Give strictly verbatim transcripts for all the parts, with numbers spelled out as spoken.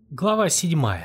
Глава седьмая.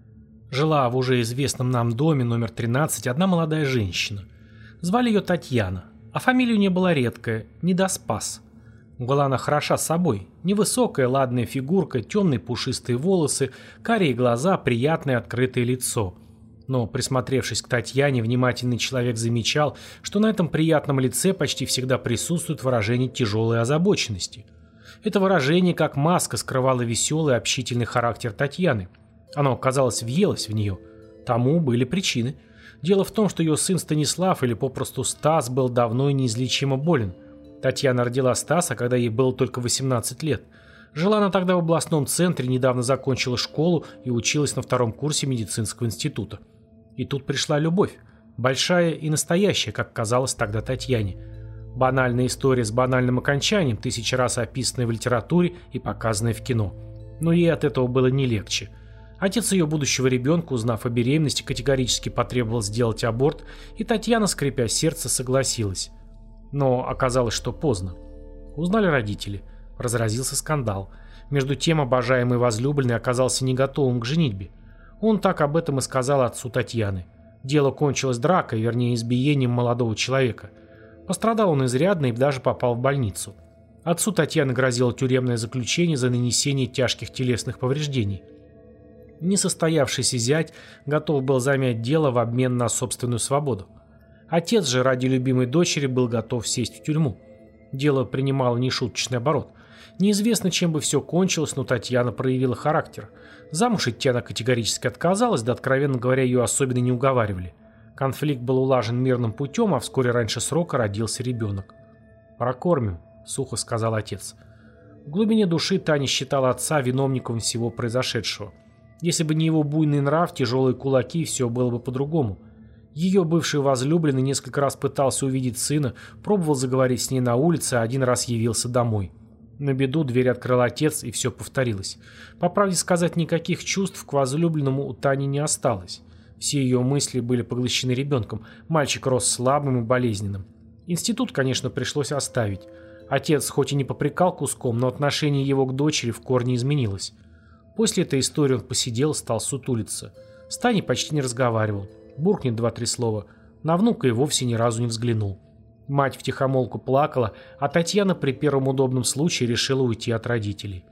Жила в уже известном нам доме номер тринадцать одна молодая женщина. Звали ее Татьяна, а фамилия у нее была редкая – Недоспас. Была она хороша собой, невысокая ладная фигурка, темные пушистые волосы, карие глаза, приятное открытое лицо. Но, присмотревшись к Татьяне, внимательный человек замечал, что на этом приятном лице почти всегда присутствует выражение тяжелой озабоченности. Это выражение, как маска, скрывало веселый, общительный характер Татьяны. Оно, казалось, въелось в нее. Тому были причины. Дело в том, что ее сын Станислав, или попросту Стас, был давно и неизлечимо болен. Татьяна родила Стаса, когда ей было только восемнадцать лет. Жила она тогда в областном центре, недавно закончила школу и училась на втором курсе медицинского института. И тут пришла любовь. Большая и настоящая, как казалось тогда Татьяне. Банальная история с банальным окончанием, тысячи раз описанная в литературе и показанная в кино. Но ей от этого было не легче. Отец ее будущего ребенка, узнав о беременности, категорически потребовал сделать аборт, и Татьяна, скрипя сердце, согласилась. Но оказалось, что поздно. Узнали родители. Разразился скандал. Между тем обожаемый возлюбленный оказался не готовым к женитьбе. Он так об этом и сказал отцу Татьяны. Дело кончилось дракой, вернее избиением молодого человека. Пострадал он изрядно и даже попал в больницу. Отцу Татьяны грозило тюремное заключение за нанесение тяжких телесных повреждений. Несостоявшийся зять готов был замять дело в обмен на собственную свободу. Отец же ради любимой дочери был готов сесть в тюрьму. Дело принимало нешуточный оборот. Неизвестно, чем бы все кончилось, но Татьяна проявила характер. Замуж идти она категорически отказалась, да, откровенно говоря, ее особенно не уговаривали. Конфликт был улажен мирным путем, а вскоре раньше срока родился ребенок. «Прокормим», — сухо сказал отец. В глубине души Таня считала отца виновником всего произошедшего. Если бы не его буйный нрав, тяжелые кулаки, все было бы по-другому. Ее бывший возлюбленный несколько раз пытался увидеть сына, пробовал заговорить с ней на улице, а один раз явился домой. На беду дверь открыл отец, и все повторилось. По правде сказать, никаких чувств к возлюбленному у Тани не осталось. Все ее мысли были поглощены ребенком. Мальчик рос слабым и болезненным. Институт, конечно, пришлось оставить. Отец хоть и не попрекал куском, но отношение его к дочери в корне изменилось. После этой истории он посидел, стал сутулиться. С Таней почти не разговаривал. Буркнет два-три слова. На внука и вовсе ни разу не взглянул. Мать втихомолку плакала, а Татьяна при первом удобном случае решила уйти от родителей.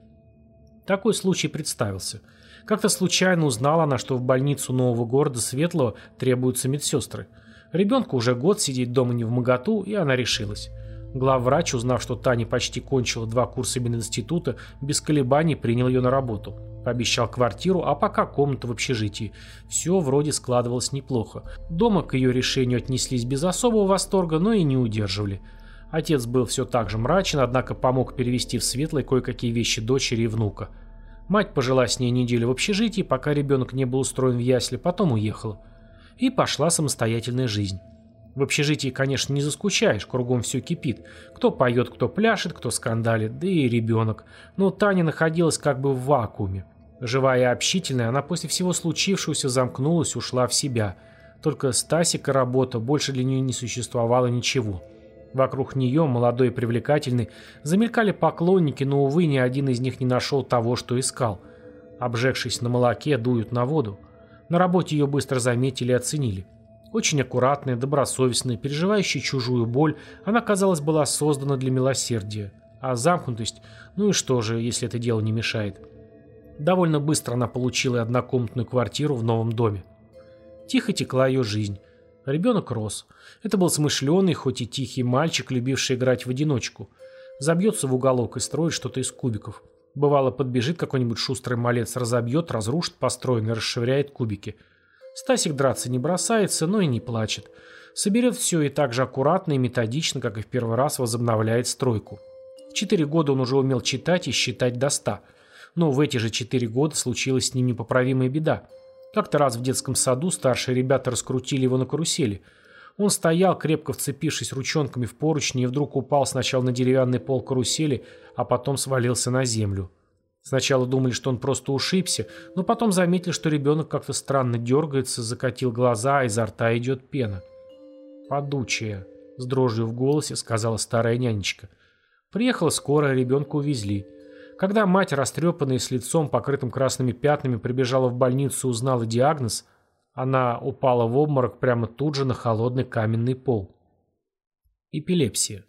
Такой случай представился. Как-то случайно узнала она, что в больницу нового города Светлого требуются медсестры. Ребенку уже год сидеть дома невмоготу, и она решилась. Главврач, узнав, что Таня почти кончила два курса мединститута, без колебаний принял ее на работу. Пообещал квартиру, а пока комнату в общежитии. Все вроде складывалось неплохо. Дома к ее решению отнеслись без особого восторга, но и не удерживали. Отец был все так же мрачен, однако помог перевести в Светлое кое-какие вещи дочери и внука. Мать пожила с ней неделю в общежитии, пока ребенок не был устроен в ясли, потом уехала. И пошла самостоятельная жизнь. В общежитии, конечно, не заскучаешь, кругом все кипит. Кто поет, кто пляшет, кто скандалит, да и ребенок. Но Таня находилась как бы в вакууме. Живая и общительная, она после всего случившегося замкнулась, ушла в себя. Только Стасик и работа, больше для нее не существовало ничего. Вокруг нее, молодой и привлекательный, замелькали поклонники, но, увы, ни один из них не нашел того, что искал. Обжегшись на молоке, дуют на воду. На работе ее быстро заметили и оценили. Очень аккуратная, добросовестная, переживающая чужую боль, она, казалось, была создана для милосердия. А замкнутость, ну и что же, если это дело не мешает. Довольно быстро она получила однокомнатную квартиру в новом доме. Тихо текла ее жизнь. Ребенок рос. Это был смышленый, хоть и тихий мальчик, любивший играть в одиночку. Забьется в уголок и строит что-то из кубиков. Бывало, подбежит какой-нибудь шустрый малец, разобьет, разрушит построенное, расшвыряет кубики. Стасик драться не бросается, но и не плачет. Соберет все и так же аккуратно и методично, как и в первый раз возобновляет стройку. В четыре года он уже умел читать и считать до ста. Но в эти же четыре года случилась с ним непоправимая беда. Как-то раз в детском саду старшие ребята раскрутили его на карусели. Он стоял, крепко вцепившись ручонками в поручни, и вдруг упал сначала на деревянный пол карусели, а потом свалился на землю. Сначала думали, что он просто ушибся, но потом заметили, что ребенок как-то странно дергается, закатил глаза, а изо рта идет пена. «Подучая», — с дрожью в голосе сказала старая нянечка. Приехала скорая, ребенка увезли. Когда мать, растрепанная с лицом, покрытым красными пятнами, прибежала в больницу и узнала диагноз, она упала в обморок прямо тут же на холодный каменный пол. Эпилепсия.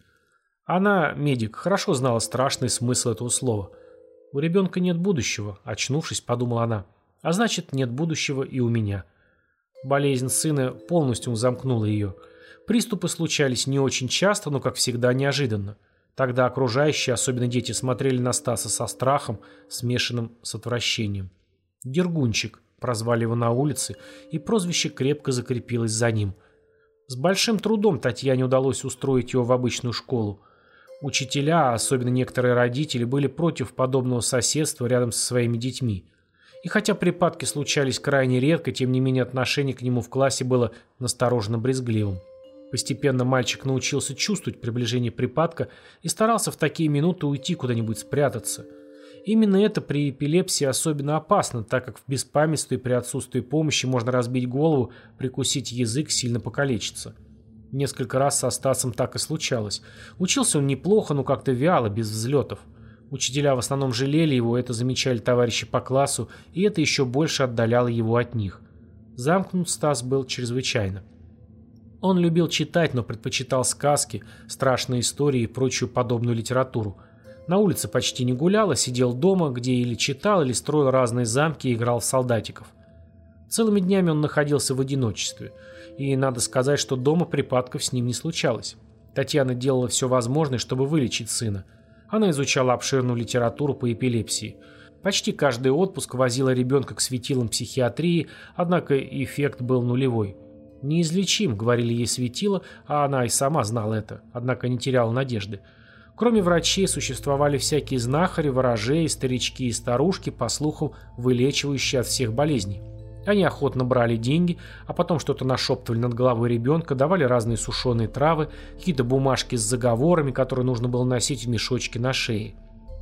Она, медик, хорошо знала страшный смысл этого слова. «У ребенка нет будущего», — очнувшись, подумала она. «А значит, нет будущего и у меня». Болезнь сына полностью замкнула ее. Приступы случались не очень часто, но, как всегда, неожиданно. Тогда окружающие, особенно дети, смотрели на Стаса со страхом, смешанным с отвращением. «Дергунчик», — прозвали его на улице, и прозвище крепко закрепилось за ним. С большим трудом Татьяне удалось устроить его в обычную школу. Учителя, особенно некоторые родители, были против подобного соседства рядом со своими детьми. И хотя припадки случались крайне редко, тем не менее отношение к нему в классе было настороженно-брезгливым. Постепенно мальчик научился чувствовать приближение припадка и старался в такие минуты уйти куда-нибудь спрятаться. Именно это при эпилепсии особенно опасно, так как в беспамятстве при отсутствии помощи можно разбить голову, прикусить язык, сильно покалечиться. Несколько раз со Стасом так и случалось. Учился он неплохо, но как-то вяло, без взлетов. Учителя в основном жалели его, это замечали товарищи по классу, и это еще больше отдаляло его от них. Замкнут Стас был чрезвычайно. Он любил читать, но предпочитал сказки, страшные истории и прочую подобную литературу. На улице почти не гулял, а сидел дома, где или читал, или строил разные замки и играл в солдатиков. Целыми днями он находился в одиночестве. И надо сказать, что дома припадков с ним не случалось. Татьяна делала все возможное, чтобы вылечить сына. Она изучала обширную литературу по эпилепсии. Почти каждый отпуск возила ребенка к светилам психиатрии, однако эффект был нулевой. «Неизлечим», — говорили ей светила, а она и сама знала это, однако не теряла надежды. Кроме врачей существовали всякие знахари, ворожеи, старички и старушки, по слухам, вылечивающие от всех болезней. Они охотно брали деньги, а потом что-то нашептывали над головой ребенка, давали разные сушеные травы, какие-то бумажки с заговорами, которые нужно было носить в мешочке на шее.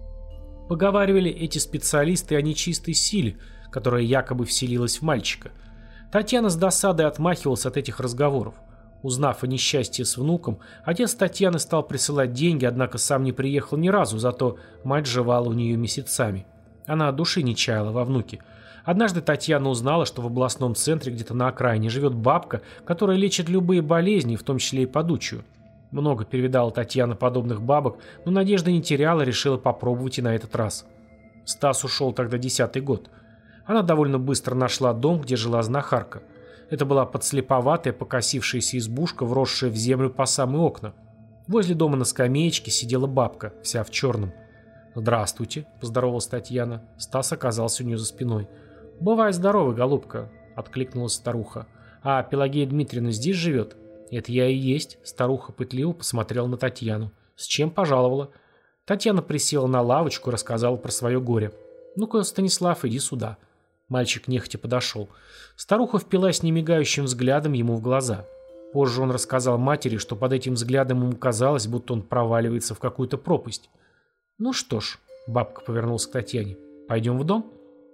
Поговаривали эти специалисты о нечистой силе, которая якобы вселилась в мальчика. Татьяна с досадой отмахивалась от этих разговоров. Узнав о несчастье с внуком, отец Татьяны стал присылать деньги, однако сам не приехал ни разу, зато мать жевала у нее месяцами. Она души не чаяла во внуке. Однажды Татьяна узнала, что в областном центре где-то на окраине живет бабка, которая лечит любые болезни, в том числе и подучую. Много перевидала Татьяна подобных бабок, но надежды не теряла, решила попробовать и на этот раз. Стас ушел тогда десятый год. Она довольно быстро нашла дом, где жила знахарка. Это была подслеповатая, покосившаяся избушка, вросшая в землю по самые окна. Возле дома на скамеечке сидела бабка, вся в черном. «Здравствуйте», — поздоровалась Татьяна. Стас оказался у нее за спиной. «Бывай здоровый, голубка», — откликнулась старуха. «А Пелагея Дмитриевна здесь живет?» «Это я и есть», — старуха пытливо посмотрела на Татьяну. «С чем пожаловала?» Татьяна присела на лавочку и рассказала про свое горе. «Ну-ка, Станислав, иди сюда». Мальчик нехотя подошел. Старуха впилась немигающим взглядом ему в глаза. Позже он рассказал матери, что под этим взглядом ему казалось, будто он проваливается в какую-то пропасть. «Ну что ж», — бабка повернулась к Татьяне, — «пойдем в дом?»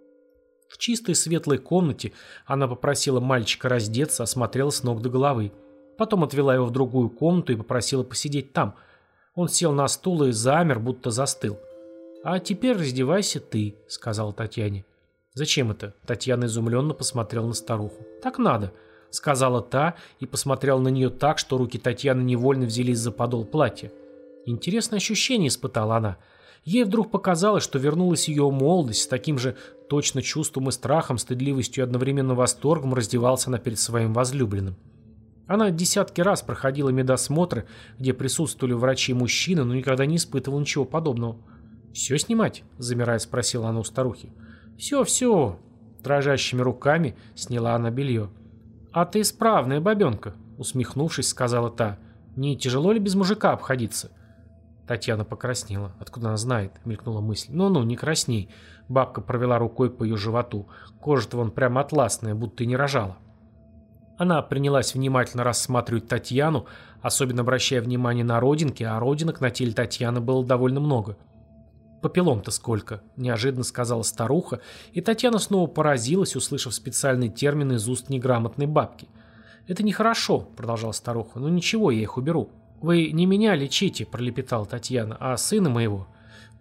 В чистой светлой комнате она попросила мальчика раздеться, осмотрела с ног до головы. Потом отвела его в другую комнату и попросила посидеть там. Он сел на стул и замер, будто застыл. «А теперь раздевайся ты», — сказала Татьяне. «Зачем это?» — Татьяна изумленно посмотрела на старуху. «Так надо», — сказала та и посмотрела на нее так, что руки Татьяны невольно взялись за подол платья. Интересное ощущение испытала она. Ей вдруг показалось, что вернулась ее молодость, с таким же точно чувством и страхом, стыдливостью и одновременно восторгом раздевался она перед своим возлюбленным. Она десятки раз проходила медосмотры, где присутствовали врачи-мужчины, но никогда не испытывала ничего подобного. «Все снимать?» — замирая спросила она у старухи. «Все, все!» — дрожащими руками сняла она белье. «А ты исправная бабенка!» — усмехнувшись, сказала та. «Не тяжело ли без мужика обходиться?» Татьяна покраснела. Откуда она знает? Мелькнула мысль. «Ну-ну, не красней!» Бабка провела рукой по ее животу. Кожа-то вон прямо атласная, будто и не рожала. Она принялась внимательно рассматривать Татьяну, особенно обращая внимание на родинки, а родинок на теле Татьяны было довольно много. «Попелом-то сколько?» – неожиданно сказала старуха, и Татьяна снова поразилась, услышав специальный термин из уст неграмотной бабки. «Это нехорошо», – продолжала старуха, – «но ничего, я их уберу». «Вы не меня лечите», – пролепетала Татьяна, – «а сына моего».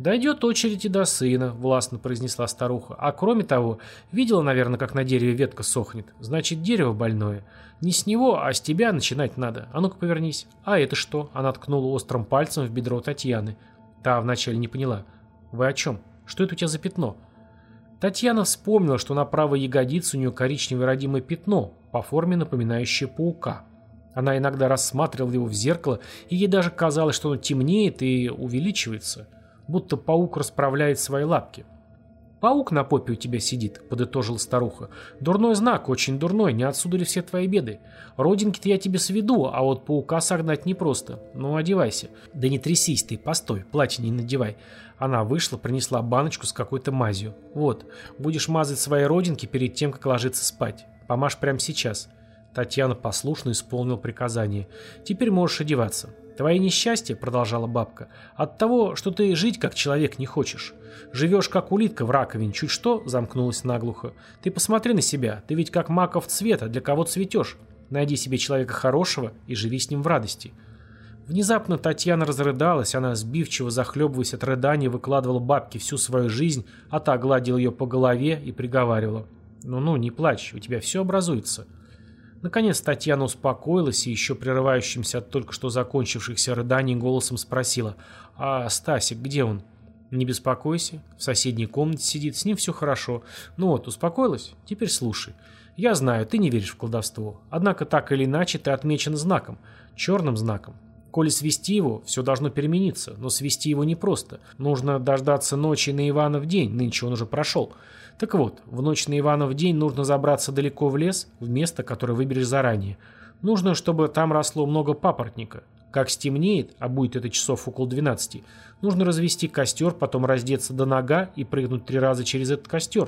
«Дойдет очередь и до сына», — властно произнесла старуха. «А кроме того, видела, наверное, как на дереве ветка сохнет. Значит, дерево больное. Не с него, а с тебя начинать надо. А ну-ка повернись». «А это что?» — она ткнула острым пальцем в бедро Татьяны. Та вначале не поняла. «Вы о чем? Что это у тебя за пятно?» Татьяна вспомнила, что на правой ягодице у нее коричневое родимое пятно, по форме напоминающее паука. Она иногда рассматривала его в зеркало, и ей даже казалось, что оно темнеет и увеличивается, будто паук расправляет свои лапки. «Паук на попе у тебя сидит», — подытожила старуха. «Дурной знак, очень дурной, не отсюда ли все твои беды? Родинки-то я тебе сведу, а вот паука согнать непросто. Ну, одевайся». «Да не трясись ты, постой, платье не надевай». Она вышла, принесла баночку с какой-то мазью. «Вот, будешь мазать свои родинки перед тем, как ложиться спать. Помажь прямо сейчас». Татьяна послушно исполнила приказание. «Теперь можешь одеваться. Твое несчастье, — продолжала бабка, — от того, что ты жить как человек не хочешь. Живешь как улитка в раковине, чуть что, — замкнулась наглухо. Ты посмотри на себя, ты ведь как маков цвета, для кого цветешь. Найди себе человека хорошего и живи с ним в радости». Внезапно Татьяна разрыдалась, она, сбивчиво захлебываясь от рыдания, выкладывала бабке всю свою жизнь, а та гладила ее по голове и приговаривала: «Ну-ну, не плачь, у тебя все образуется». Наконец Татьяна успокоилась и еще прерывающимся от только что закончившихся рыданий голосом спросила: «А Стасик, где он?» «Не беспокойся, в соседней комнате сидит, с ним все хорошо. Ну вот, успокоилась? Теперь слушай. Я знаю, ты не веришь в колдовство, однако так или иначе ты отмечен знаком, черным знаком. Коли свести его, все должно перемениться, но свести его непросто. Нужно дождаться ночи на Иванов день, нынче он уже прошел. Так вот, в ночь на Иванов день нужно забраться далеко в лес, в место, которое выберешь заранее. Нужно, чтобы там росло много папоротника. Как стемнеет, а будет это часов около двенадцати, нужно развести костер, потом раздеться до нога и прыгнуть три раза через этот костер.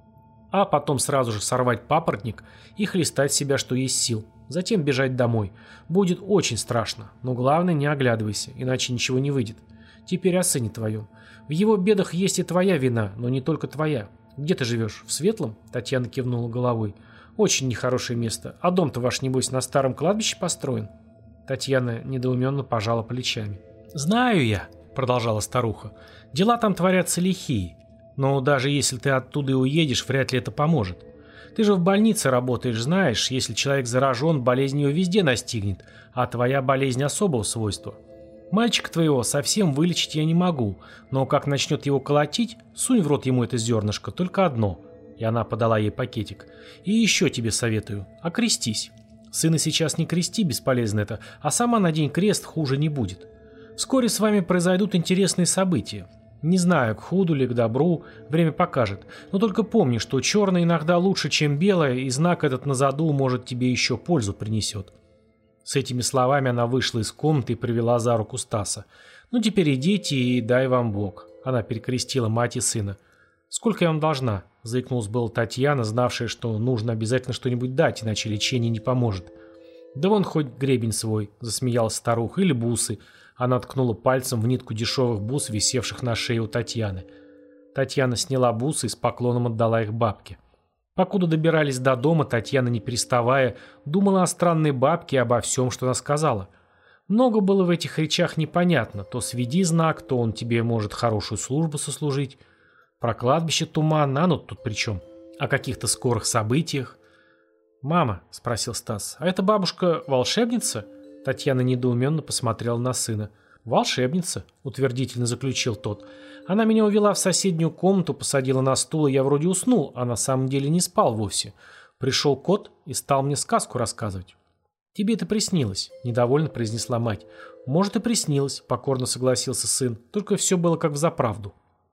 А потом сразу же сорвать папоротник и хлестать себя, что есть сил. Затем бежать домой. Будет очень страшно, но главное, не оглядывайся, иначе ничего не выйдет. Теперь о сыне твоем. В его бедах есть и твоя вина, но не только твоя. Где ты живешь? В Светлом?» Татьяна кивнула головой. «Очень нехорошее место. А дом-то ваш, небось, на старом кладбище построен?» Татьяна недоуменно пожала плечами. «Знаю я», — продолжала старуха. «Дела там творятся лихие. Но даже если ты оттуда и уедешь, вряд ли это поможет. Ты же в больнице работаешь, знаешь, если человек заражен, болезнь его везде настигнет, а твоя болезнь особого свойства. Мальчика твоего совсем вылечить я не могу, но как начнет его колотить, сунь в рот ему это зернышко, только одно». И она подала ей пакетик. «И еще тебе советую, окрестись. Сына сейчас не крести, бесполезно это, а сама надень крест, хуже не будет. Вскоре с вами произойдут интересные события. Не знаю, к худу ли, к добру, время покажет. Но только помни, что черное иногда лучше, чем белое, и знак этот на заду, может, тебе еще пользу принесет». С этими словами она вышла из комнаты и привела за руку Стаса. «Ну теперь идите и дай вам Бог». Она перекрестила мать и сына. «Сколько я вам должна?» — заикнулась была Татьяна, знавшая, что нужно обязательно что-нибудь дать, иначе лечение не поможет. «Да вон хоть гребень свой», — засмеялась старуха, — «или бусы». Она ткнула пальцем в нитку дешевых бус, висевших на шее у Татьяны. Татьяна сняла бусы и с поклоном отдала их бабке. Покуда добирались до дома, Татьяна, не переставая, думала о странной бабке и обо всем, что она сказала. Много было в этих речах непонятно. То сведи знак, то он тебе может хорошую службу сослужить. Про кладбище туманно, а ну тут при чем? О каких-то скорых событиях. «Мама», — спросил Стас, — «а эта бабушка волшебница?» Татьяна недоуменно посмотрела на сына. «Волшебница», — утвердительно заключил тот. «Она меня увела в соседнюю комнату, посадила на стул, и я вроде уснул, а на самом деле не спал вовсе. Пришел кот и стал мне сказку рассказывать». «Тебе это приснилось», — недовольно произнесла мать. «Может, и приснилось», — покорно согласился сын, — «только все было как взаправду».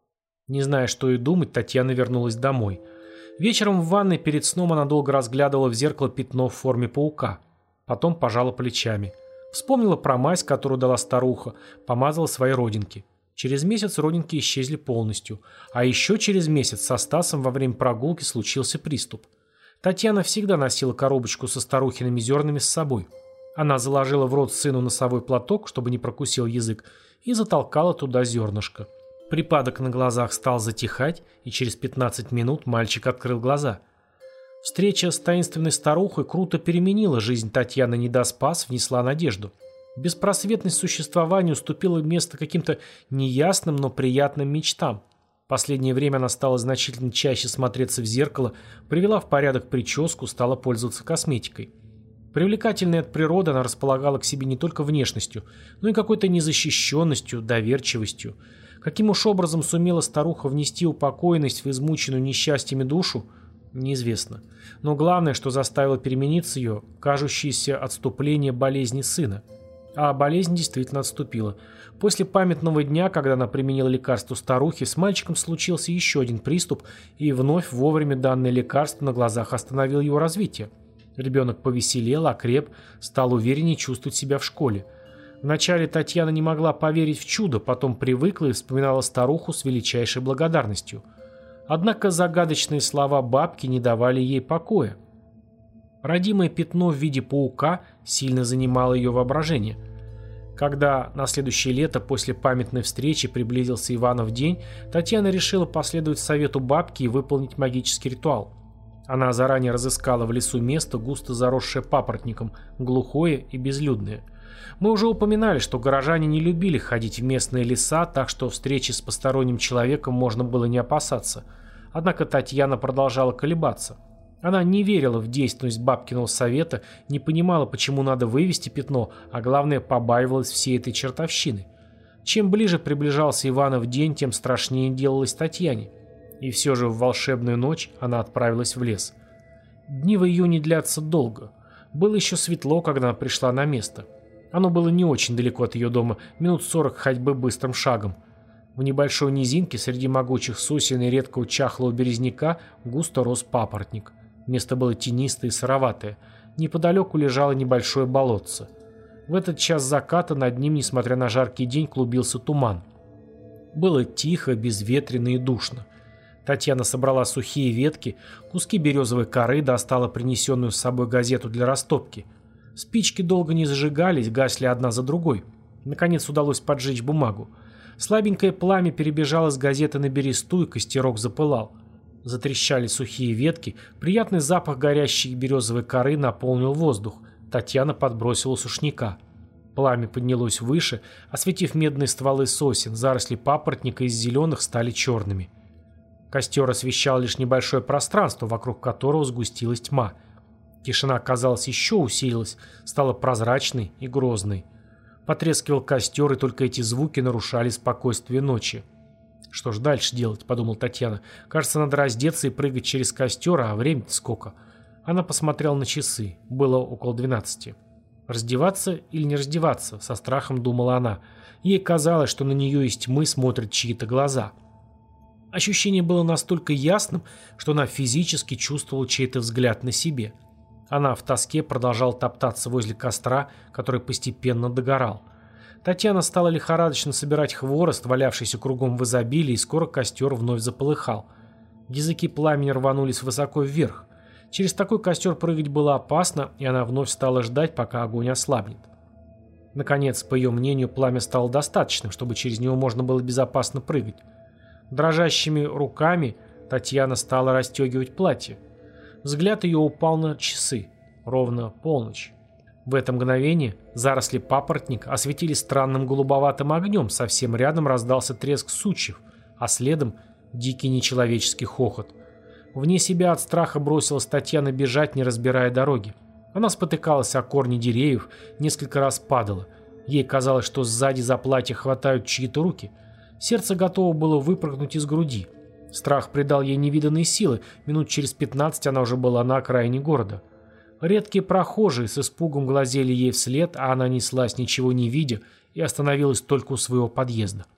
Не зная, что и думать, Татьяна вернулась домой. Вечером в ванной перед сном она долго разглядывала в зеркало пятно в форме паука. Потом пожала плечами. Вспомнила про мазь, которую дала старуха, помазала свои родинки. Через месяц родинки исчезли полностью. А еще через месяц со Стасом во время прогулки случился приступ. Татьяна всегда носила коробочку со старухиными зернами с собой. Она заложила в рот сыну носовой платок, чтобы не прокусил язык, и затолкала туда зернышко. Припадок на глазах стал затихать, и через пятнадцать минут мальчик открыл глаза. Встреча с таинственной старухой круто переменила жизнь Татьяны Недоспас, внесла надежду. Беспросветность существования уступила место каким-то неясным, но приятным мечтам. В последнее время она стала значительно чаще смотреться в зеркало, привела в порядок прическу, стала пользоваться косметикой. Привлекательная от природы, она располагала к себе не только внешностью, но и какой-то незащищенностью, доверчивостью. Каким уж образом сумела старуха внести упокоенность в измученную несчастьями душу, неизвестно. Но главное, что заставило перемениться ее, кажущееся отступление болезни сына. А болезнь действительно отступила. После памятного дня, когда она применила лекарство старухи, с мальчиком случился еще один приступ, и вновь вовремя данное лекарство на глазах остановило его развитие. Ребенок повеселел, окреп, стал увереннее чувствовать себя в школе. Вначале Татьяна не могла поверить в чудо, потом привыкла и вспоминала старуху с величайшей благодарностью. Однако загадочные слова бабки не давали ей покоя. Родимое пятно в виде паука сильно занимало ее воображение. Когда на следующее лето после памятной встречи приблизился Иванов день, Татьяна решила последовать совету бабки и выполнить магический ритуал. Она заранее разыскала в лесу место, густо заросшее папоротником, глухое и безлюдное. Мы уже упоминали, что горожане не любили ходить в местные леса, так что встречи с посторонним человеком можно было не опасаться. Однако Татьяна продолжала колебаться. Она не верила в действенность бабкиного совета, не понимала, почему надо вывести пятно, а главное, побаивалась всей этой чертовщины. Чем ближе приближался Иванов день, тем страшнее делалось Татьяне. И все же в волшебную ночь она отправилась в лес. Дни в июне длятся долго. Было еще светло, когда она пришла на место. Оно было не очень далеко от ее дома, минут сорок ходьбы быстрым шагом. В небольшой низинке среди могучих сосен и редкого чахлого березняка густо рос папоротник. Место было тенистое и сыроватое. Неподалеку лежало небольшое болотце. В этот час заката над ним, несмотря на жаркий день, клубился туман. Было тихо, безветренно и душно. Татьяна собрала сухие ветки, куски березовой коры, достала принесенную с собой газету для растопки. Спички долго не зажигались, гасли одна за другой. Наконец удалось поджечь бумагу. Слабенькое пламя перебежало с газеты на бересту, и костерок запылал. Затрещали сухие ветки, приятный запах горящей березовой коры наполнил воздух. Татьяна подбросила сушняка. Пламя поднялось выше, осветив медные стволы сосен, заросли папоротника из зеленых стали черными. Костер освещал лишь небольшое пространство, вокруг которого сгустилась тьма. Тишина, казалось, еще усилилась, стала прозрачной и грозной. Потрескивал костер, и только эти звуки нарушали спокойствие ночи. «Что ж дальше делать?» – подумала Татьяна. «Кажется, надо раздеться и прыгать через костер, а времени-то сколько?» Она посмотрела на часы. Было около двенадцати. Раздеваться или не раздеваться? Со страхом думала она. Ей казалось, что на нее из тьмы смотрят чьи-то глаза. Ощущение было настолько ясным, что она физически чувствовала чей-то взгляд на себе. Она в тоске продолжала топтаться возле костра, который постепенно догорал. Татьяна стала лихорадочно собирать хворост, валявшийся кругом в изобилии, и скоро костер вновь заполыхал. Языки пламени рванулись высоко вверх. Через такой костер прыгать было опасно, и она вновь стала ждать, пока огонь ослабнет. Наконец, по ее мнению, пламя стало достаточным, чтобы через него можно было безопасно прыгать. Дрожащими руками Татьяна стала расстегивать платье. Взгляд ее упал на часы. Ровно полночь. В это мгновение заросли папоротника осветили странным голубоватым огнем, совсем рядом раздался треск сучьев, а следом дикий нечеловеческий хохот. Вне себя от страха бросилась Татьяна бежать, не разбирая дороги. Она спотыкалась о корни деревьев, несколько раз падала. Ей казалось, что сзади за платье хватают чьи-то руки. Сердце готово было выпрыгнуть из груди. Страх придал ей невиданные силы. Минут через пятнадцать она уже была на окраине города. Редкие прохожие с испугом глазели ей вслед, а она неслась, ничего не видя, и остановилась только у своего подъезда.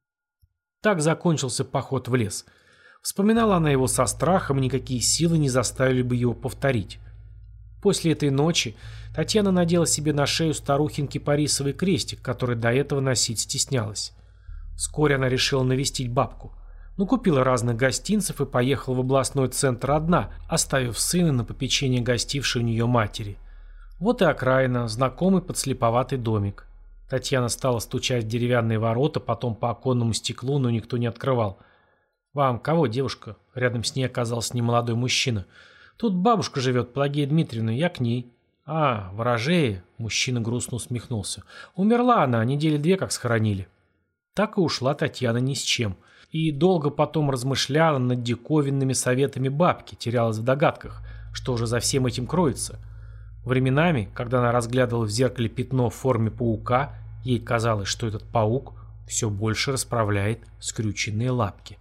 Так закончился поход в лес. Вспоминала она его со страхом, и никакие силы не заставили бы его повторить. После этой ночи Татьяна надела себе на шею старухин кипарисовый крестик, который до этого носить стеснялась. Вскоре она решила навестить бабку. Ну, купила разных гостинцев и поехала в областной центр одна, оставив сына на попечение гостившей у нее матери. Вот и окраина, знакомый подслеповатый домик. Татьяна стала стучать в деревянные ворота, потом по оконному стеклу, но никто не открывал. «Вам кого, девушка?» Рядом с ней оказался немолодой мужчина. «Тут бабушка живет, Пелагея Дмитриевна, я к ней». «А, ворожея», — мужчина грустно усмехнулся. «Умерла она, недели две как схоронили». Так и ушла Татьяна ни с чем. И долго потом размышляла над диковинными советами бабки, терялась в догадках, что же за всем этим кроется. Временами, когда она разглядывала в зеркале пятно в форме паука, ей казалось, что этот паук все больше расправляет скрюченные лапки.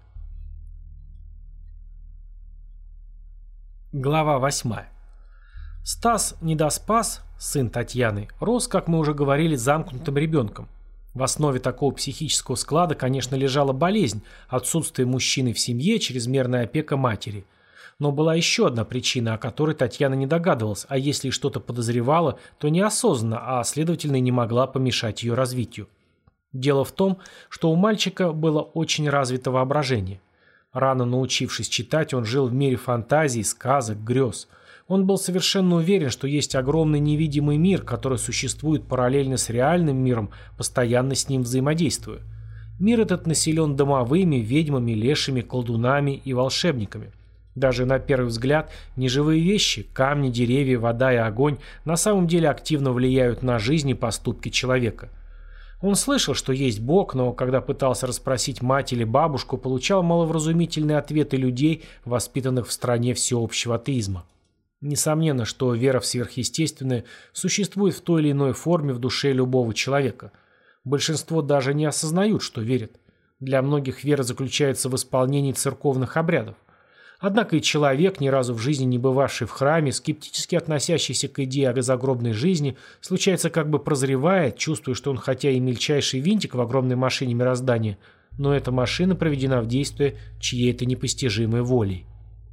Глава восьмая. Стас Недоспас, сын Татьяны, рос, как мы уже говорили, замкнутым ребенком. В основе такого психического склада, конечно, лежала болезнь, отсутствие мужчины в семье, чрезмерная опека матери. Но была еще одна причина, о которой Татьяна не догадывалась, а если что-то подозревала, то неосознанно, а следовательно не могла помешать ее развитию. Дело в том, что у мальчика было очень развито воображение. Рано научившись читать, он жил в мире фантазий, сказок, грез. Он был совершенно уверен, что есть огромный невидимый мир, который существует параллельно с реальным миром, постоянно с ним взаимодействуя. Мир этот населен домовыми, ведьмами, лешими, колдунами и волшебниками. Даже на первый взгляд неживые вещи, камни, деревья, вода и огонь на самом деле активно влияют на жизнь и поступки человека. Он слышал, что есть Бог, но когда пытался расспросить мать или бабушку, получал маловразумительные ответы людей, воспитанных в стране всеобщего атеизма. Несомненно, что вера в сверхъестественное существует в той или иной форме в душе любого человека. Большинство даже не осознают, что верят. Для многих вера заключается в исполнении церковных обрядов. Однако и человек, ни разу в жизни не бывавший в храме, скептически относящийся к идее о загробной жизни, случается как бы прозревает, чувствуя, что он хотя и мельчайший винтик в огромной машине мироздания, но эта машина проведена в действие чьей-то непостижимой волей.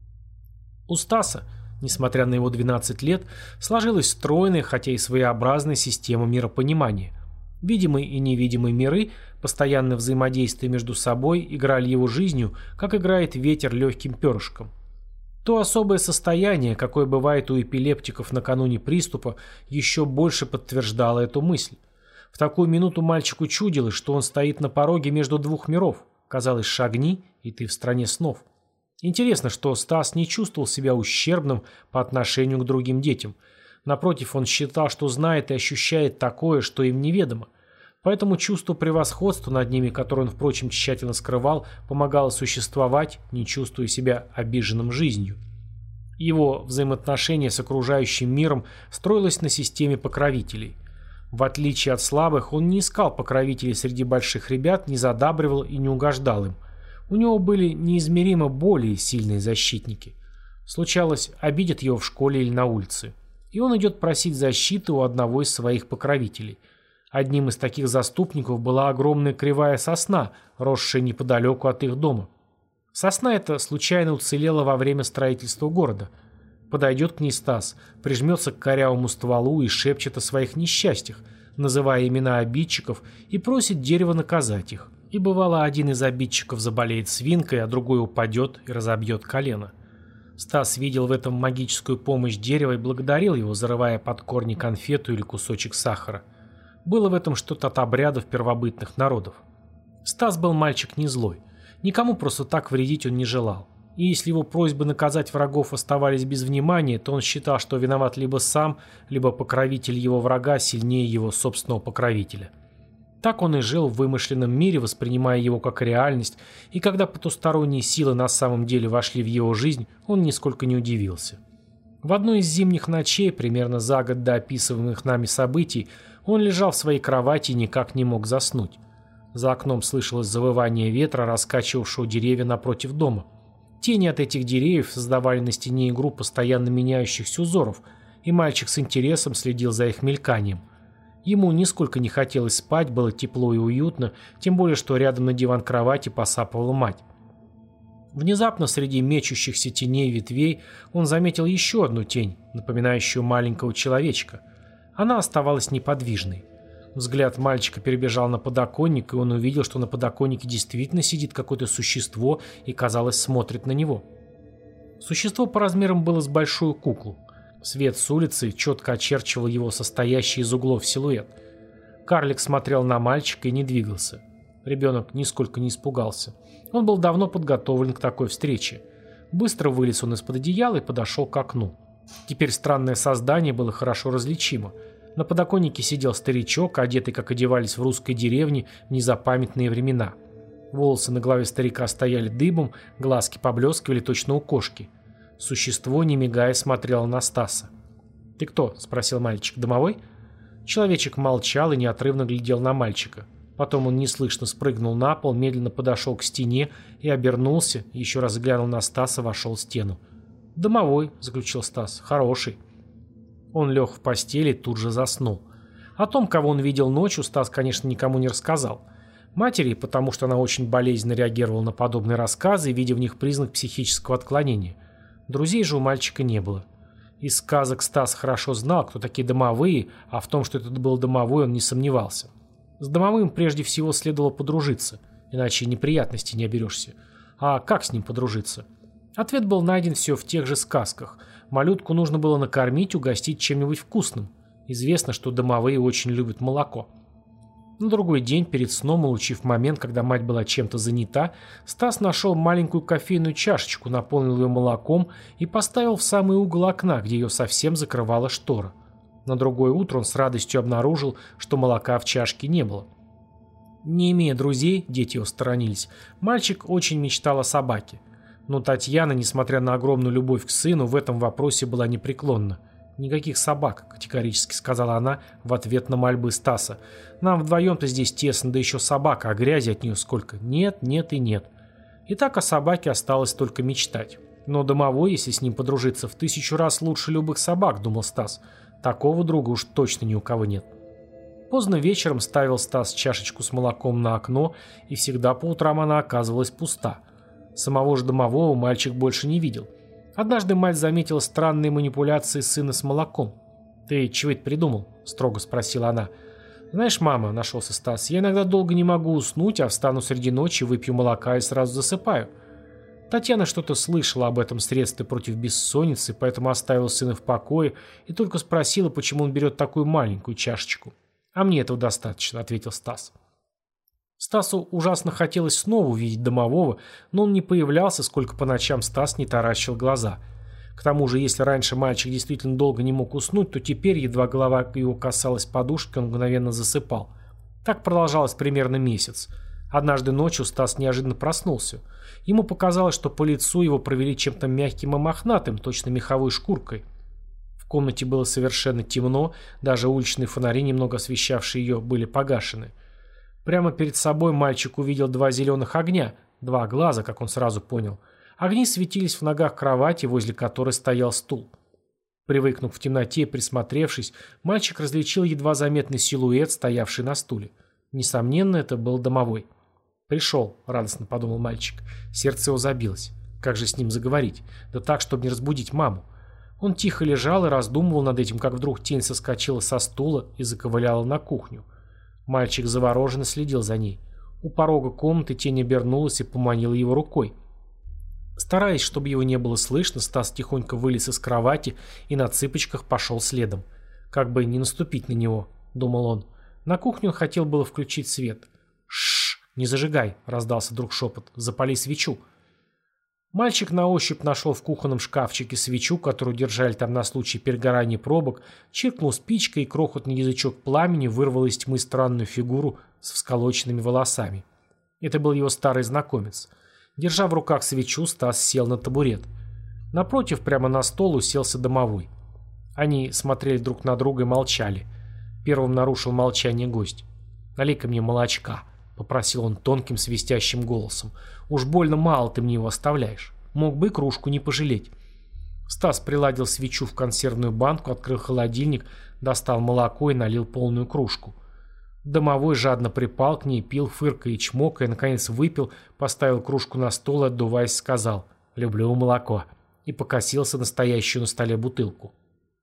У Стаса, несмотря на его двенадцать лет, сложилась стройная, хотя и своеобразная система миропонимания. Видимые и невидимые миры, постоянное взаимодействие между собой, играли его жизнью, как играет ветер легким перышком. То особое состояние, какое бывает у эпилептиков накануне приступа, еще больше подтверждало эту мысль. В такую минуту мальчику чудилось, что он стоит на пороге между двух миров. Казалось, шагни, и ты в стране снов. Интересно, что Стас не чувствовал себя ущербным по отношению к другим детям. Напротив, он считал, что знает и ощущает такое, что им неведомо. Поэтому чувство превосходства над ними, которое он, впрочем, тщательно скрывал, помогало существовать, не чувствуя себя обиженным жизнью. Его взаимоотношение с окружающим миром строилось на системе покровителей. В отличие от слабых, он не искал покровителей среди больших ребят, не задабривал и не угождал им. У него были неизмеримо более сильные защитники. Случалось, обидят его в школе или на улице. И он идет просить защиты у одного из своих покровителей. Одним из таких заступников была огромная кривая сосна, росшая неподалеку от их дома. Сосна эта случайно уцелела во время строительства города. Подойдет к ней Стас, прижмется к корявому стволу и шепчет о своих несчастьях, называя имена обидчиков и просит дерево наказать их. И бывало, один из обидчиков заболеет свинкой, а другой упадет и разобьет колено. Стас видел в этом магическую помощь дерева и благодарил его, зарывая под корни конфету или кусочек сахара. Было в этом что-то от обрядов первобытных народов. Стас был мальчик не злой. Никому просто так вредить он не желал. И если его просьбы наказать врагов оставались без внимания, то он считал, что виноват либо сам, либо покровитель его врага сильнее его собственного покровителя. Так он и жил в вымышленном мире, воспринимая его как реальность, и когда потусторонние силы на самом деле вошли в его жизнь, он нисколько не удивился. В одну из зимних ночей, примерно за год до описываемых нами событий, он лежал в своей кровати и никак не мог заснуть. За окном слышалось завывание ветра, раскачивавшего деревья напротив дома. Тени от этих деревьев создавали на стене игру постоянно меняющихся узоров, и мальчик с интересом следил за их мельканием. Ему нисколько не хотелось спать, было тепло и уютно, тем более, что рядом на диван кровати посапывала мать. Внезапно среди мечущихся теней ветвей он заметил еще одну тень, напоминающую маленького человечка. Она оставалась неподвижной. Взгляд мальчика перебежал на подоконник, и он увидел, что на подоконнике действительно сидит какое-то существо и, казалось, смотрит на него. Существо по размерам было с большую куклу. Свет с улицы четко очерчивал его состоящий из углов силуэт. Карлик смотрел на мальчика и не двигался. Ребенок нисколько не испугался. Он был давно подготовлен к такой встрече. Быстро вылез он из-под одеяла и подошел к окну. Теперь странное создание было хорошо различимо. На подоконнике сидел старичок, одетый, как одевались в русской деревне в незапамятные времена. Волосы на голове старика стояли дыбом, глазки поблескивали точно у кошки. Существо, не мигая, смотрело на Стаса. «Ты кто?» – спросил мальчик. «Домовой?» Человечек молчал и неотрывно глядел на мальчика. Потом он неслышно спрыгнул на пол, медленно подошел к стене и обернулся, еще раз глянул на Стаса, вошел в стену. «Домовой», – заключил Стас, – «хороший». Он лег в постели и тут же заснул. О том, кого он видел ночью, Стас, конечно, никому не рассказал. Матери, потому что она очень болезненно реагировала на подобные рассказы, видя в них признак психического отклонения. Друзей же у мальчика не было. Из сказок Стас хорошо знал, кто такие домовые, а в том, что этот был домовой, он не сомневался. С домовым прежде всего следовало подружиться, иначе неприятностей не оберешься. А как с ним подружиться? Ответ был найден все в тех же сказках. Малютку нужно было накормить, угостить чем-нибудь вкусным. Известно, что домовые очень любят молоко. На другой день, перед сном, улучив момент, когда мать была чем-то занята, Стас нашел маленькую кофейную чашечку, наполнил ее молоком и поставил в самый угол окна, где ее совсем закрывала штора. На другое утро он с радостью обнаружил, что молока в чашке не было. Не имея друзей, дети его сторонились, мальчик очень мечтал о собаке. Но Татьяна, несмотря на огромную любовь к сыну, в этом вопросе была непреклонна. «Никаких собак», — категорически сказала она в ответ на мольбы Стаса. «Нам вдвоем-то здесь тесно, да еще собака, а грязи от нее сколько. Нет, нет и нет». И так о собаке осталось только мечтать. Но домовой, если с ним подружиться, в тысячу раз лучше любых собак, думал Стас. Такого друга уж точно ни у кого нет. Поздно вечером ставил Стас чашечку с молоком на окно, и всегда по утрам она оказывалась пуста. Самого же домового мальчик больше не видел. Однажды мать заметила странные манипуляции сына с молоком. «Ты чего это придумал?» – строго спросила она. «Знаешь, мама», – нашелся Стас, – «я иногда долго не могу уснуть, а встану среди ночи, выпью молока и сразу засыпаю». Татьяна что-то слышала об этом средстве против бессонницы, поэтому оставила сына в покое и только спросила, почему он берет такую маленькую чашечку. «А мне этого достаточно», – ответил Стас. Стасу ужасно хотелось снова увидеть домового, но он не появлялся, сколько по ночам Стас не таращил глаза. К тому же, если раньше мальчик действительно долго не мог уснуть, то теперь, едва голова его касалась подушки, он мгновенно засыпал. Так продолжалось примерно месяц. Однажды ночью Стас неожиданно проснулся. Ему показалось, что по лицу его провели чем-то мягким и мохнатым, точно меховой шкуркой. В комнате было совершенно темно, даже уличные фонари, немного освещавшие ее, были погашены. Прямо перед собой мальчик увидел два зеленых огня, два глаза, как он сразу понял. Огни светились в ногах кровати, возле которой стоял стул. Привыкнув в темноте и присмотревшись, мальчик различил едва заметный силуэт, стоявший на стуле. Несомненно, это был домовой. «Пришел», — радостно подумал мальчик. Сердце его забилось. Как же с ним заговорить? Да так, чтобы не разбудить маму. Он тихо лежал и раздумывал над этим, как вдруг тень соскочила со стула и заковыляла на кухню. Мальчик завороженно следил за ней. У порога комнаты тень обернулась и поманила его рукой. Стараясь, чтобы его не было слышно, Стас тихонько вылез из кровати и на цыпочках пошел следом. Как бы не наступить на него, думал он. На кухню он хотел было включить свет. «Шш, не зажигай», — раздался вдруг шепот. «Запали свечу». Мальчик на ощупь нашел в кухонном шкафчике свечу, которую держали там на случай перегорания пробок, чиркнул спичкой, и крохотный язычок пламени вырвал из тьмы странную фигуру с всколоченными волосами. Это был его старый знакомец. Держа в руках свечу, Стас сел на табурет. Напротив, прямо на стол, уселся домовой. Они смотрели друг на друга и молчали. Первым нарушил молчание гость. «Налей-ка мне молочка», — попросил он тонким свистящим голосом. «Уж больно мало ты мне его оставляешь. Мог бы и кружку не пожалеть». Стас приладил свечу в консервную банку, открыл холодильник, достал молоко и налил полную кружку. Домовой жадно припал к ней, пил, фыркая и чмокая, наконец выпил, поставил кружку на стол и, отдуваясь, сказал «Люблю молоко» и покосился на стоящую на столе бутылку.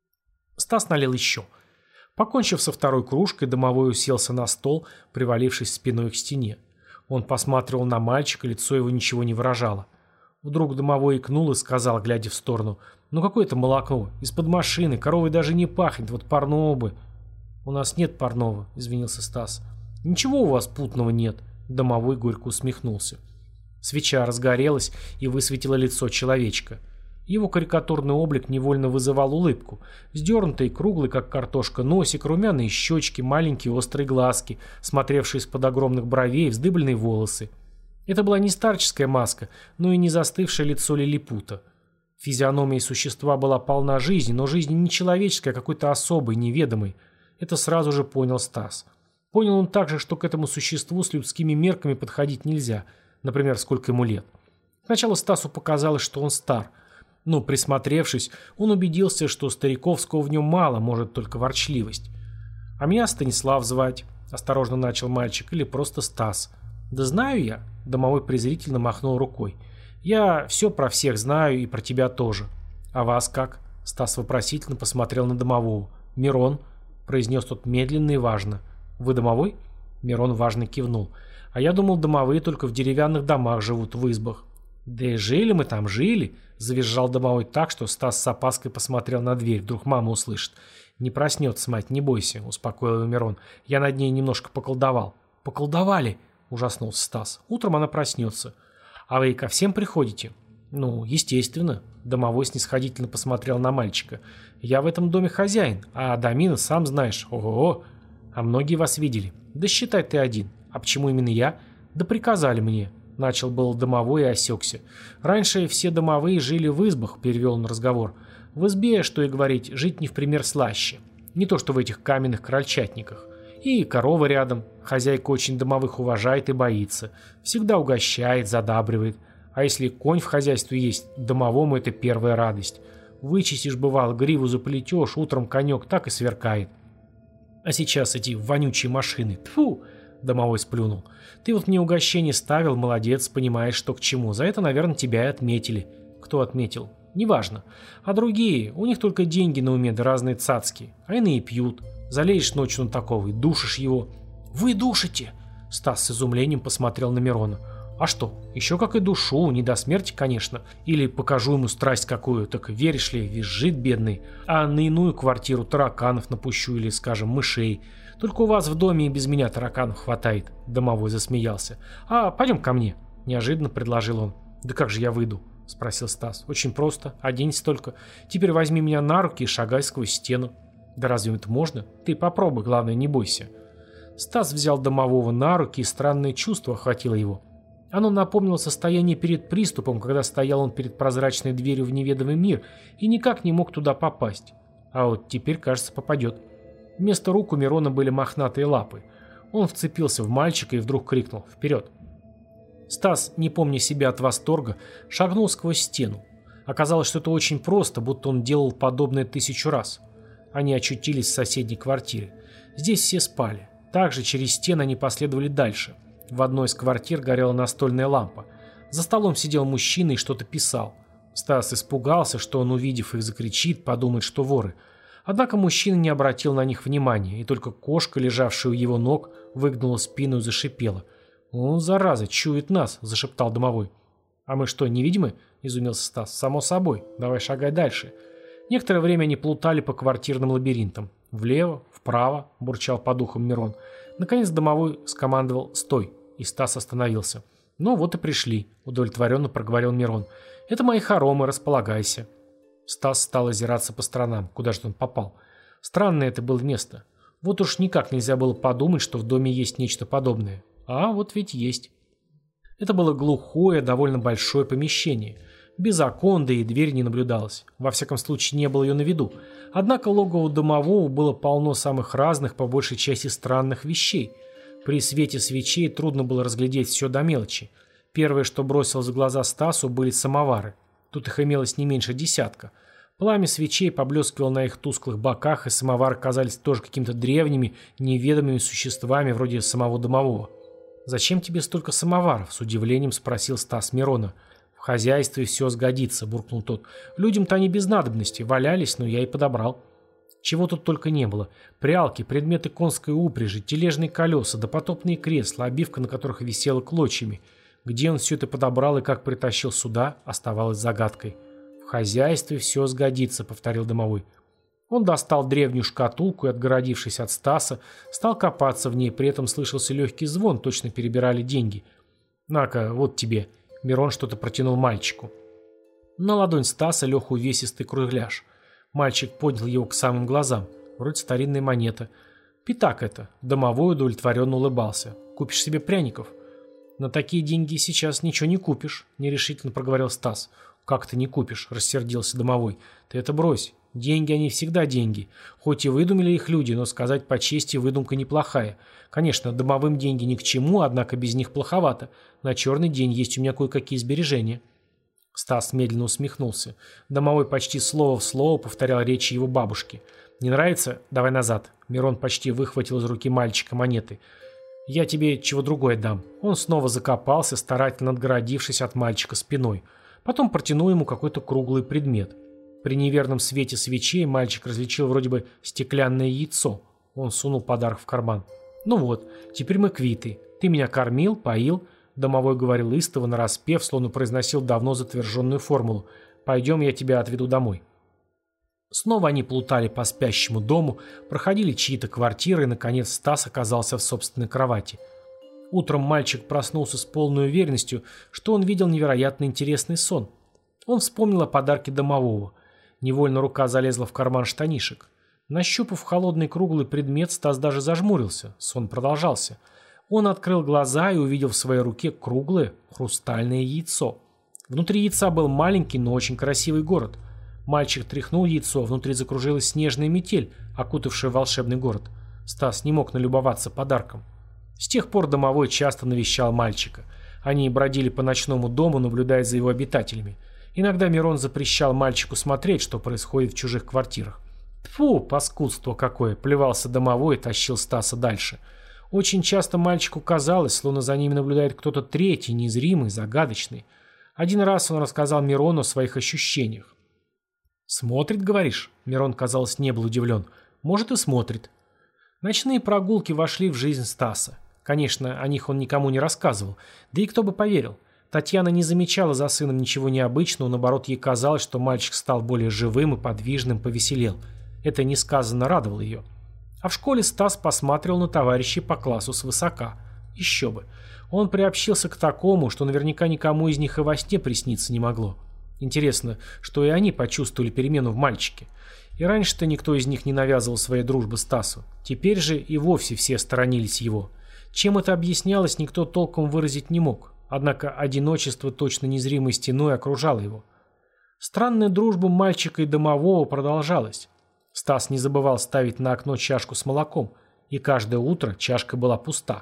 Стас налил еще. Покончив со второй кружкой, домовой уселся на стол, привалившись спиной к стене. Он посматривал на мальчика, лицо его ничего не выражало. Вдруг домовой икнул и сказал, глядя в сторону: «Ну какое это молоко? Из-под машины, коровой даже не пахнет, вот парного бы». «У нас нет парного», — извинился Стас. «Ничего у вас путного нет», — домовой горько усмехнулся. Свеча разгорелась и высветила лицо человечка. Его карикатурный облик невольно вызывал улыбку. Вздернутый, круглый, как картошка, носик, румяные щечки, маленькие острые глазки, смотревшие из-под огромных бровей, вздыбленные волосы. Это была не старческая маска, но и не застывшее лицо лилипута. Физиономия существа была полна жизни, но жизни не человеческой, а какой-то особой, неведомой. Это сразу же понял Стас. Понял он также, что к этому существу с людскими мерками подходить нельзя. Например, сколько ему лет. Сначала Стасу показалось, что он стар. Но, присмотревшись, он убедился, что стариковского в нем мало, может только ворчливость. «А меня Станислав звать», — осторожно начал мальчик, — «или просто Стас». «Да знаю я», — домовой презрительно махнул рукой. «Я все про всех знаю и про тебя тоже». «А вас как?» — Стас вопросительно посмотрел на домового. «Мирон», — произнес тот медленно и важно. «Вы домовой?» Мирон важно кивнул. «А я думал, домовые только в деревянных домах живут, в избах». «Да и жили мы там, жили», — завизжал домовой так, что Стас с опаской посмотрел на дверь. Вдруг мама услышит. «Не проснется, мать, не бойся», — успокоил его Мирон. «Я над ней немножко поколдовал». «Поколдовали?» — ужаснулся Стас. «Утром она проснется». «А вы ко всем приходите?» «Ну, естественно». Домовой снисходительно посмотрел на мальчика. «Я в этом доме хозяин, а Адамина, сам знаешь, ого-го. А многие вас видели. Да считай ты один. А почему именно я? Да приказали мне». Начал был домовой и осекся. «Раньше все домовые жили в избах», — перевел он разговор. «В избе, что и говорить, жить не в пример слаще. Не то что в этих каменных крольчатниках. И корова рядом. Хозяйка очень домовых уважает и боится. Всегда угощает, задабривает. А если конь в хозяйстве есть, домовому это первая радость. Вычистишь, бывало, гриву заплетешь, утром конек так и сверкает. А сейчас эти вонючие машины. Тьфу!» Домовой сплюнул. «Ты вот мне угощение ставил, молодец, понимаешь, что к чему. За это, наверное, тебя и отметили». «Кто отметил?» «Неважно. А другие, у них только деньги на уме, да разные цацки. А иные пьют. Залезешь ночью на такого и душишь его». «Вы душите?» Стас с изумлением посмотрел на Мирона. «А что? Еще как и душу, не до смерти, конечно. Или покажу ему страсть какую, так веришь ли, визжит бедный. А на иную квартиру тараканов напущу или, скажем, мышей. Только у вас в доме и без меня тараканов хватает», — домовой засмеялся. «А пойдем ко мне», — неожиданно предложил он. «Да как же я выйду?» — спросил Стас. «Очень просто. Оденься только. Теперь возьми меня на руки и шагай сквозь стену». «Да разве это можно? Ты попробуй, главное, не бойся». Стас взял домового на руки, и странное чувство охватило его. Оно напомнило состояние перед приступом, когда стоял он перед прозрачной дверью в неведомый мир и никак не мог туда попасть. А вот теперь, кажется, попадет. Вместо рук у Мирона были мохнатые лапы. Он вцепился в мальчика и вдруг крикнул «Вперед!». Стас, не помня себя от восторга, шагнул сквозь стену. Оказалось, что это очень просто, будто он делал подобное тысячу раз. Они очутились в соседней квартире. Здесь все спали. Также через стены они последовали дальше. В одной из квартир горела настольная лампа. За столом сидел мужчина и что-то писал. Стас испугался, что он, увидев их, закричит, подумает, что воры. Однако мужчина не обратил на них внимания, и только кошка, лежавшая у его ног, выгнула спину и зашипела. «Он, зараза, чует нас», — зашептал домовой. «А мы что, невидимы?» — изумился Стас. «Само собой. Давай шагай дальше». Некоторое время они плутали по квартирным лабиринтам. «Влево, вправо», — бурчал по духам Мирон. Наконец домовой скомандовал «Стой», и Стас остановился. «Ну вот и пришли», — удовлетворенно проговорил Мирон. «Это мои хоромы, располагайся». Стас стал озираться по сторонам, куда же он попал. Странное это было место. Вот уж никак нельзя было подумать, что в доме есть нечто подобное. А вот ведь есть. Это было глухое, довольно большое помещение. Без окон, да и дверь не наблюдалось. Во всяком случае, не было ее на виду. Однако логово домового было полно самых разных, по большей части странных вещей. При свете свечей трудно было разглядеть все до мелочи. Первое, что бросилось в глаза Стасу, были самовары. Тут их имелось не меньше десятка. Пламя свечей поблескивало на их тусклых боках, и самовары казались тоже какими-то древними, неведомыми существами, вроде самого домового. «Зачем тебе столько самоваров?» — с удивлением спросил Стас Мирона. «В хозяйстве все сгодится», — буркнул тот. «Людям-то они без надобности, валялись, но я и подобрал». Чего тут только не было. Прялки, предметы конской упряжи, тележные колеса, допотопные кресла, обивка на которых висела клочьями. Где он все это подобрал и как притащил сюда, оставалось загадкой. «В хозяйстве все сгодится», — повторил домовой. Он достал древнюю шкатулку и, отгородившись от Стаса, стал копаться в ней, при этом слышался легкий звон, точно перебирали деньги. «На-ка, вот тебе». Мирон что-то протянул мальчику. На ладонь Стаса лег увесистый кругляш. Мальчик поднял его к самым глазам. Вроде старинная монета. Пятак это. Домовой удовлетворенно улыбался. Купишь себе пряников? На такие деньги сейчас ничего не купишь, нерешительно проговорил Стас. Как ты не купишь? Рассердился домовой. Ты это брось. Деньги, они всегда деньги. Хоть и выдумали их люди, но сказать по чести, выдумка неплохая. Конечно, домовым деньги ни к чему, однако без них плоховато. На черный день есть у меня кое-какие сбережения. Стас медленно усмехнулся. Домовой почти слово в слово повторял речи его бабушки. «Не нравится? Давай назад». Мирон почти выхватил из руки мальчика монеты. «Я тебе чего другое дам». Он снова закопался, старательно отгородившись от мальчика спиной. Потом протянул ему какой-то круглый предмет. При неверном свете свечей мальчик различил вроде бы стеклянное яйцо. Он сунул подарок в карман. «Ну вот, теперь мы квиты. Ты меня кормил, поил». Домовой говорил истово, нараспев, словно произносил давно затверженную формулу. «Пойдем, я тебя отведу домой». Снова они плутали по спящему дому, проходили чьи-то квартиры, и, наконец, Стас оказался в собственной кровати. Утром мальчик проснулся с полной уверенностью, что он видел невероятно интересный сон. Он вспомнил о подарке домового. Невольно рука залезла в карман штанишек. Нащупав холодный круглый предмет, Стас даже зажмурился. Сон продолжался. Он открыл глаза и увидел в своей руке круглое хрустальное яйцо. Внутри яйца был маленький, но очень красивый город. Мальчик тряхнул яйцо, внутри закружилась снежная метель, окутавшая волшебный город. Стас не мог налюбоваться подарком. С тех пор домовой часто навещал мальчика. Они бродили по ночному дому, наблюдая за его обитателями. Иногда Мирон запрещал мальчику смотреть, что происходит в чужих квартирах. «Тьфу, паскудство какое!» – плевался домовой и тащил Стаса дальше. Очень часто мальчику казалось, словно за ними наблюдает кто-то третий, незримый, загадочный. Один раз он рассказал Мирону о своих ощущениях. «Смотрит, говоришь?» Мирон, казалось, не был удивлен. «Может, и смотрит». Ночные прогулки вошли в жизнь Стаса. Конечно, о них он никому не рассказывал. Да и кто бы поверил. Татьяна не замечала за сыном ничего необычного, наоборот, ей казалось, что мальчик стал более живым и подвижным, повеселел. Это несказанно радовало ее. А в школе Стас посматривал на товарищей по классу свысока. Еще бы. Он приобщился к такому, что наверняка никому из них и во сне присниться не могло. Интересно, что и они почувствовали перемену в мальчике. И раньше-то никто из них не навязывал своей дружбы Стасу. Теперь же и вовсе все сторонились его. Чем это объяснялось, никто толком выразить не мог. Однако одиночество точно незримой стеной окружало его. Странная дружба мальчика и домового продолжалась. Стас не забывал ставить на окно чашку с молоком, и каждое утро чашка была пуста.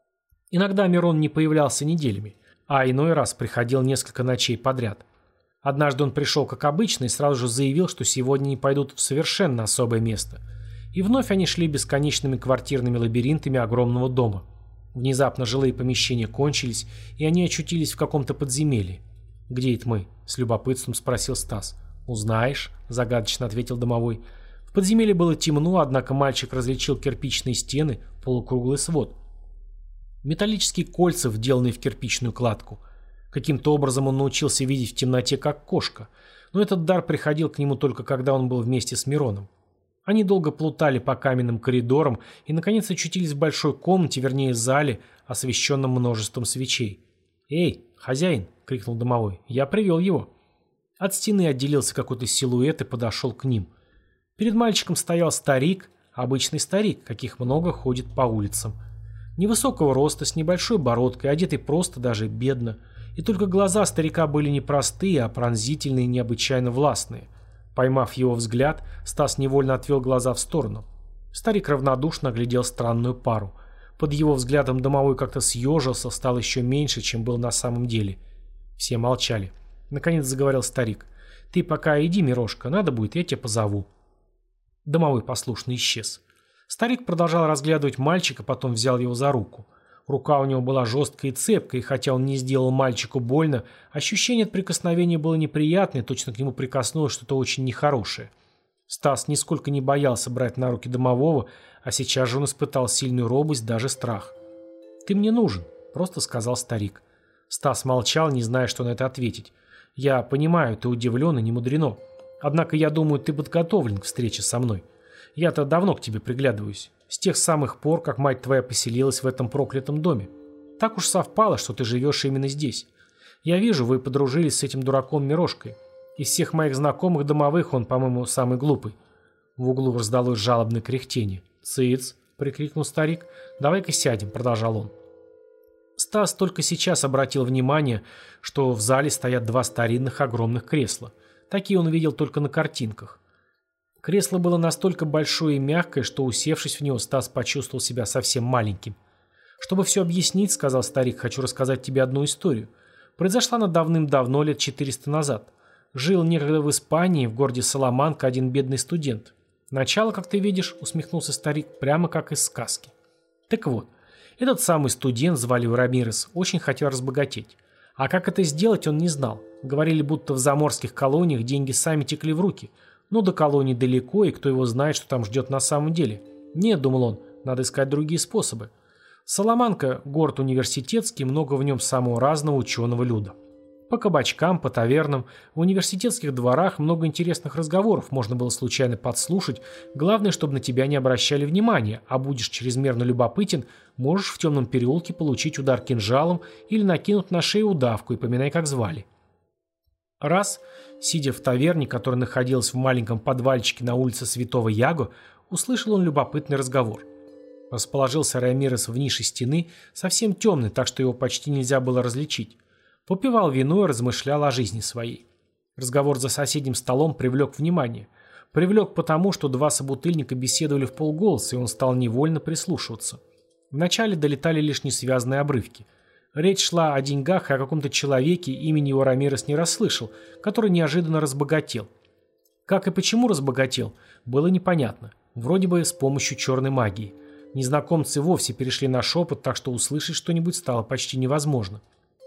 Иногда Мирон не появлялся неделями, а иной раз приходил несколько ночей подряд. Однажды он пришел как обычно и сразу же заявил, что сегодня не пойдут в совершенно особое место. И вновь они шли бесконечными квартирными лабиринтами огромного дома. Внезапно жилые помещения кончились, и они очутились в каком-то подземелье. «Где это мы?» – с любопытством спросил Стас. «Узнаешь», – загадочно ответил домовой. В подземелье было темно, однако мальчик различил кирпичные стены, полукруглый свод. Металлические кольца, вделанные в кирпичную кладку. Каким-то образом он научился видеть в темноте, как кошка. Но этот дар приходил к нему только когда он был вместе с Мироном. Они долго плутали по каменным коридорам и, наконец, очутились в большой комнате, вернее, зале, освещенном множеством свечей. «Эй, хозяин!» — крикнул домовой. «Я привел его!» От стены отделился какой-то силуэт и подошел к ним. Перед мальчиком стоял старик, обычный старик, каких много ходит по улицам. Невысокого роста, с небольшой бородкой, одетый просто, даже бедно. И только глаза старика были не простые, а пронзительные и необычайно властные. Поймав его взгляд, Стас невольно отвел глаза в сторону. Старик равнодушно оглядел странную пару. Под его взглядом домовой как-то съежился, стал еще меньше, чем был на самом деле. Все молчали. Наконец заговорил старик. «Ты пока иди, Мирошка, надо будет, я тебя позову». Домовой послушно исчез. Старик продолжал разглядывать мальчика, потом взял его за руку. Рука у него была жесткая и цепкая, и хотя он не сделал мальчику больно, ощущение от прикосновения было неприятное, точно к нему прикоснулось что-то очень нехорошее. Стас нисколько не боялся брать на руки домового, а сейчас же он испытал сильную робость, даже страх. «Ты мне нужен», — просто сказал старик. Стас молчал, не зная, что на это ответить. «Я понимаю, ты удивлен и не мудрено. Однако я думаю, ты подготовлен к встрече со мной. Я-то давно к тебе приглядываюсь. С тех самых пор, как мать твоя поселилась в этом проклятом доме. Так уж совпало, что ты живешь именно здесь. Я вижу, вы подружились с этим дураком Мирошкой. Из всех моих знакомых домовых он, по-моему, самый глупый». В углу раздалось жалобное кряхтение. «Цыц!» — прикрикнул старик. «Давай-ка сядем», — продолжал он. Стас только сейчас обратил внимание, что в зале стоят два старинных огромных кресла. Такие он видел только на картинках. Кресло было настолько большое и мягкое, что, усевшись в него, Стас почувствовал себя совсем маленьким. «Чтобы все объяснить, — сказал старик, — хочу рассказать тебе одну историю. Произошла она давным-давно, лет четыреста назад. Жил некогда в Испании, в городе Саламанка, один бедный студент. Начало, как ты видишь, — усмехнулся старик, — прямо как из сказки. Так вот, этот самый студент, звали его Рамирес, очень хотел разбогатеть. А как это сделать, он не знал. Говорили, будто в заморских колониях деньги сами текли в руки. Но до колонии далеко, и кто его знает, что там ждет на самом деле. Нет, думал он, надо искать другие способы. Саламанка – город университетский, много в нем самого разного ученого люда. По кабачкам, по тавернам, в университетских дворах много интересных разговоров можно было случайно подслушать. Главное, чтобы на тебя не обращали внимания, а будешь чрезмерно любопытен, можешь в темном переулке получить удар кинжалом или накинуть на шею удавку, и поминай, как звали. Раз, сидя в таверне, которая находилась в маленьком подвальчике на улице Святого Яго, услышал он любопытный разговор. Расположился Рамирес в нише стены, совсем темный, так что его почти нельзя было различить. Попивал вино и размышлял о жизни своей. Разговор за соседним столом привлек внимание. Привлек потому, что два собутыльника беседовали в полголоса, и он стал невольно прислушиваться. Вначале долетали лишь несвязные обрывки. Речь шла о деньгах и о каком-то человеке, имени его Рамирес не расслышал, который неожиданно разбогател. Как и почему разбогател, было непонятно. Вроде бы с помощью черной магии. Незнакомцы вовсе перешли на шепот, так что услышать что-нибудь стало почти невозможно.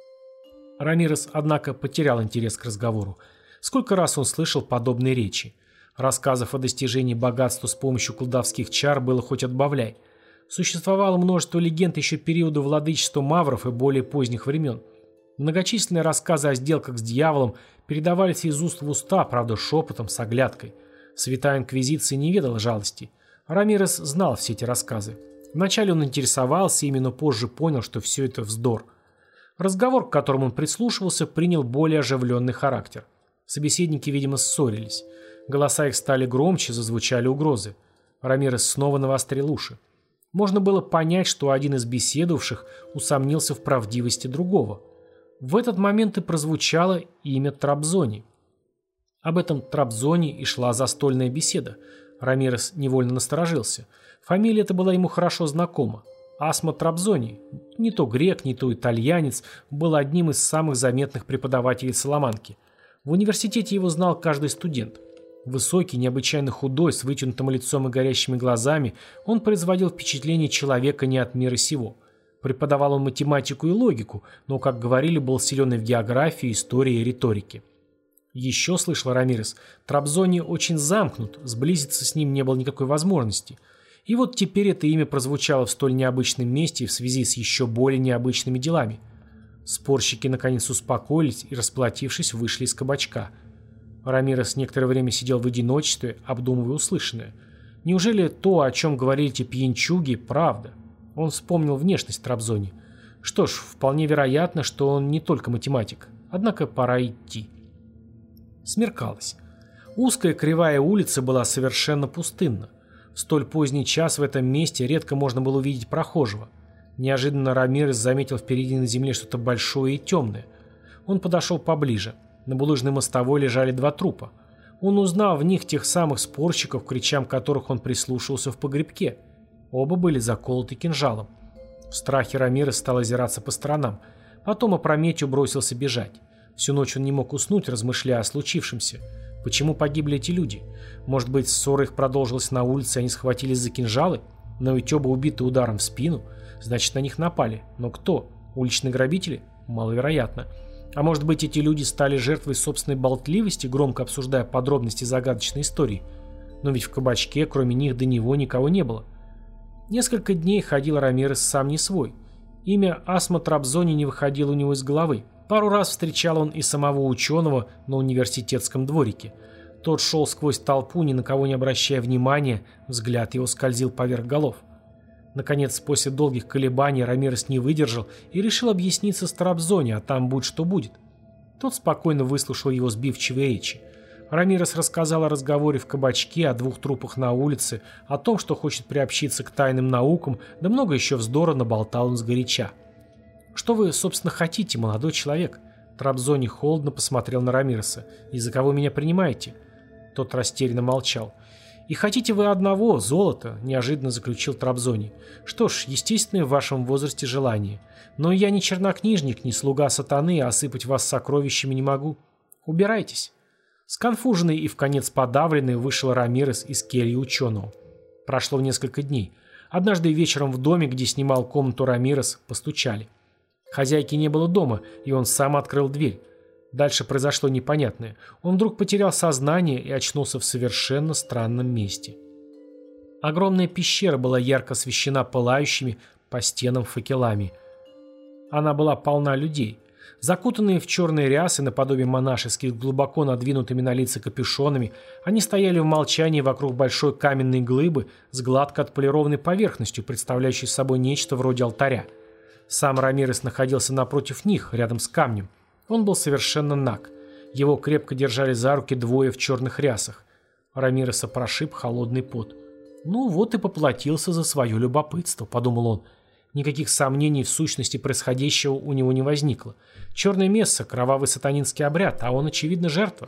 Рамирес, однако, потерял интерес к разговору. Сколько раз он слышал подобные речи. Рассказов о достижении богатства с помощью колдовских чар было хоть отбавляй. Существовало множество легенд еще периода владычества мавров и более поздних времен. Многочисленные рассказы о сделках с дьяволом передавались из уст в уста, правда шепотом, с оглядкой. Святая Инквизиция не ведала жалости. Рамирес знал все эти рассказы. Вначале он интересовался ими, но позже понял, что все это вздор. Разговор, к которому он прислушивался, принял более оживленный характер. Собеседники, видимо, ссорились. Голоса их стали громче, зазвучали угрозы. Рамирес снова навострил уши. Можно было понять, что один из беседовавших усомнился в правдивости другого. В этот момент и прозвучало имя Трабзони. Об этом Трабзони и шла застольная беседа. Рамирес невольно насторожился. Фамилия эта была ему хорошо знакома. Асмо Трабзони, не то грек, не то итальянец, был одним из самых заметных преподавателей Саламанки. В университете его знал каждый студент. Высокий, необычайно худой, с вытянутым лицом и горящими глазами, он производил впечатление человека не от мира сего. Преподавал он математику и логику, но, как говорили, был силен и в географии, истории и риторике. Еще, слышал Рамирес, Трабзони очень замкнут, сблизиться с ним не было никакой возможности. И вот теперь это имя прозвучало в столь необычном месте в связи с еще более необычными делами. Спорщики наконец успокоились и, расплатившись, вышли из кабачка. Рамирес некоторое время сидел в одиночестве, обдумывая услышанное. Неужели то, о чем говорили эти пьянчуги, правда? Он вспомнил внешность Трабзони. Что ж, вполне вероятно, что он не только математик. Однако пора идти. Смеркалось. Узкая кривая улица была совершенно пустынна. В столь поздний час в этом месте редко можно было увидеть прохожего. Неожиданно Рамирес заметил впереди на земле что-то большое и темное. Он подошел поближе. На булыжной мостовой лежали два трупа. Он узнал в них тех самых спорщиков, к кричам которых он прислушивался в погребке. Оба были заколоты кинжалом. В страхе Рамирес стал озираться по сторонам. Потом опрометью бросился бежать. Всю ночь он не мог уснуть, размышляя о случившемся. Почему погибли эти люди? Может быть, ссора их продолжилась на улице, и они схватились за кинжалы? Но ведь оба убиты ударом в спину. Значит, на них напали. Но кто? Уличные грабители? Маловероятно. А может быть, эти люди стали жертвой собственной болтливости, громко обсуждая подробности загадочной истории? Но ведь в кабачке, кроме них, до него никого не было. Несколько дней ходил Рамирес сам не свой. Имя Асмо Трабзони не выходило у него из головы. Пару раз встречал он и самого ученого на университетском дворике. Тот шел сквозь толпу, ни на кого не обращая внимания, взгляд его скользил поверх голов. Наконец, после долгих колебаний Рамирес не выдержал и решил объясниться с Трабзони, а там будь что будет. Тот спокойно выслушал его сбивчивые речи. Рамирес рассказал о разговоре в кабачке, о двух трупах на улице, о том, что хочет приобщиться к тайным наукам, да много еще вздора наболтал он сгоряча. «Что вы, собственно, хотите, молодой человек?» Трабзони холодно посмотрел на Рамиреса. «И за кого меня принимаете?» Тот растерянно молчал. «И хотите вы одного, золота?» – неожиданно заключил Трабзони. «Что ж, естественное в вашем возрасте желание. Но я не чернокнижник, не слуга сатаны, а осыпать вас сокровищами не могу. Убирайтесь». Сконфуженный и вконец подавленный вышел Рамирес из кельи ученого. Прошло несколько дней. Однажды вечером в доме, где снимал комнату Рамирес, постучали. Хозяйки не было дома, и он сам открыл дверь. Дальше произошло непонятное. Он вдруг потерял сознание и очнулся в совершенно странном месте. Огромная пещера была ярко освещена пылающими по стенам факелами. Она была полна людей. Закутанные в черные рясы, наподобие монашеских, глубоко надвинутыми на лица капюшонами, они стояли в молчании вокруг большой каменной глыбы с гладко отполированной поверхностью, представляющей собой нечто вроде алтаря. Сам Рамирес находился напротив них, рядом с камнем. Он был совершенно наг. Его крепко держали за руки двое в черных рясах. Рамиреса прошиб холодный пот. «Ну вот и поплатился за свое любопытство», — подумал он. Никаких сомнений в сущности происходящего у него не возникло. Черное месса, кровавый сатанинский обряд, а он, очевидно, жертва.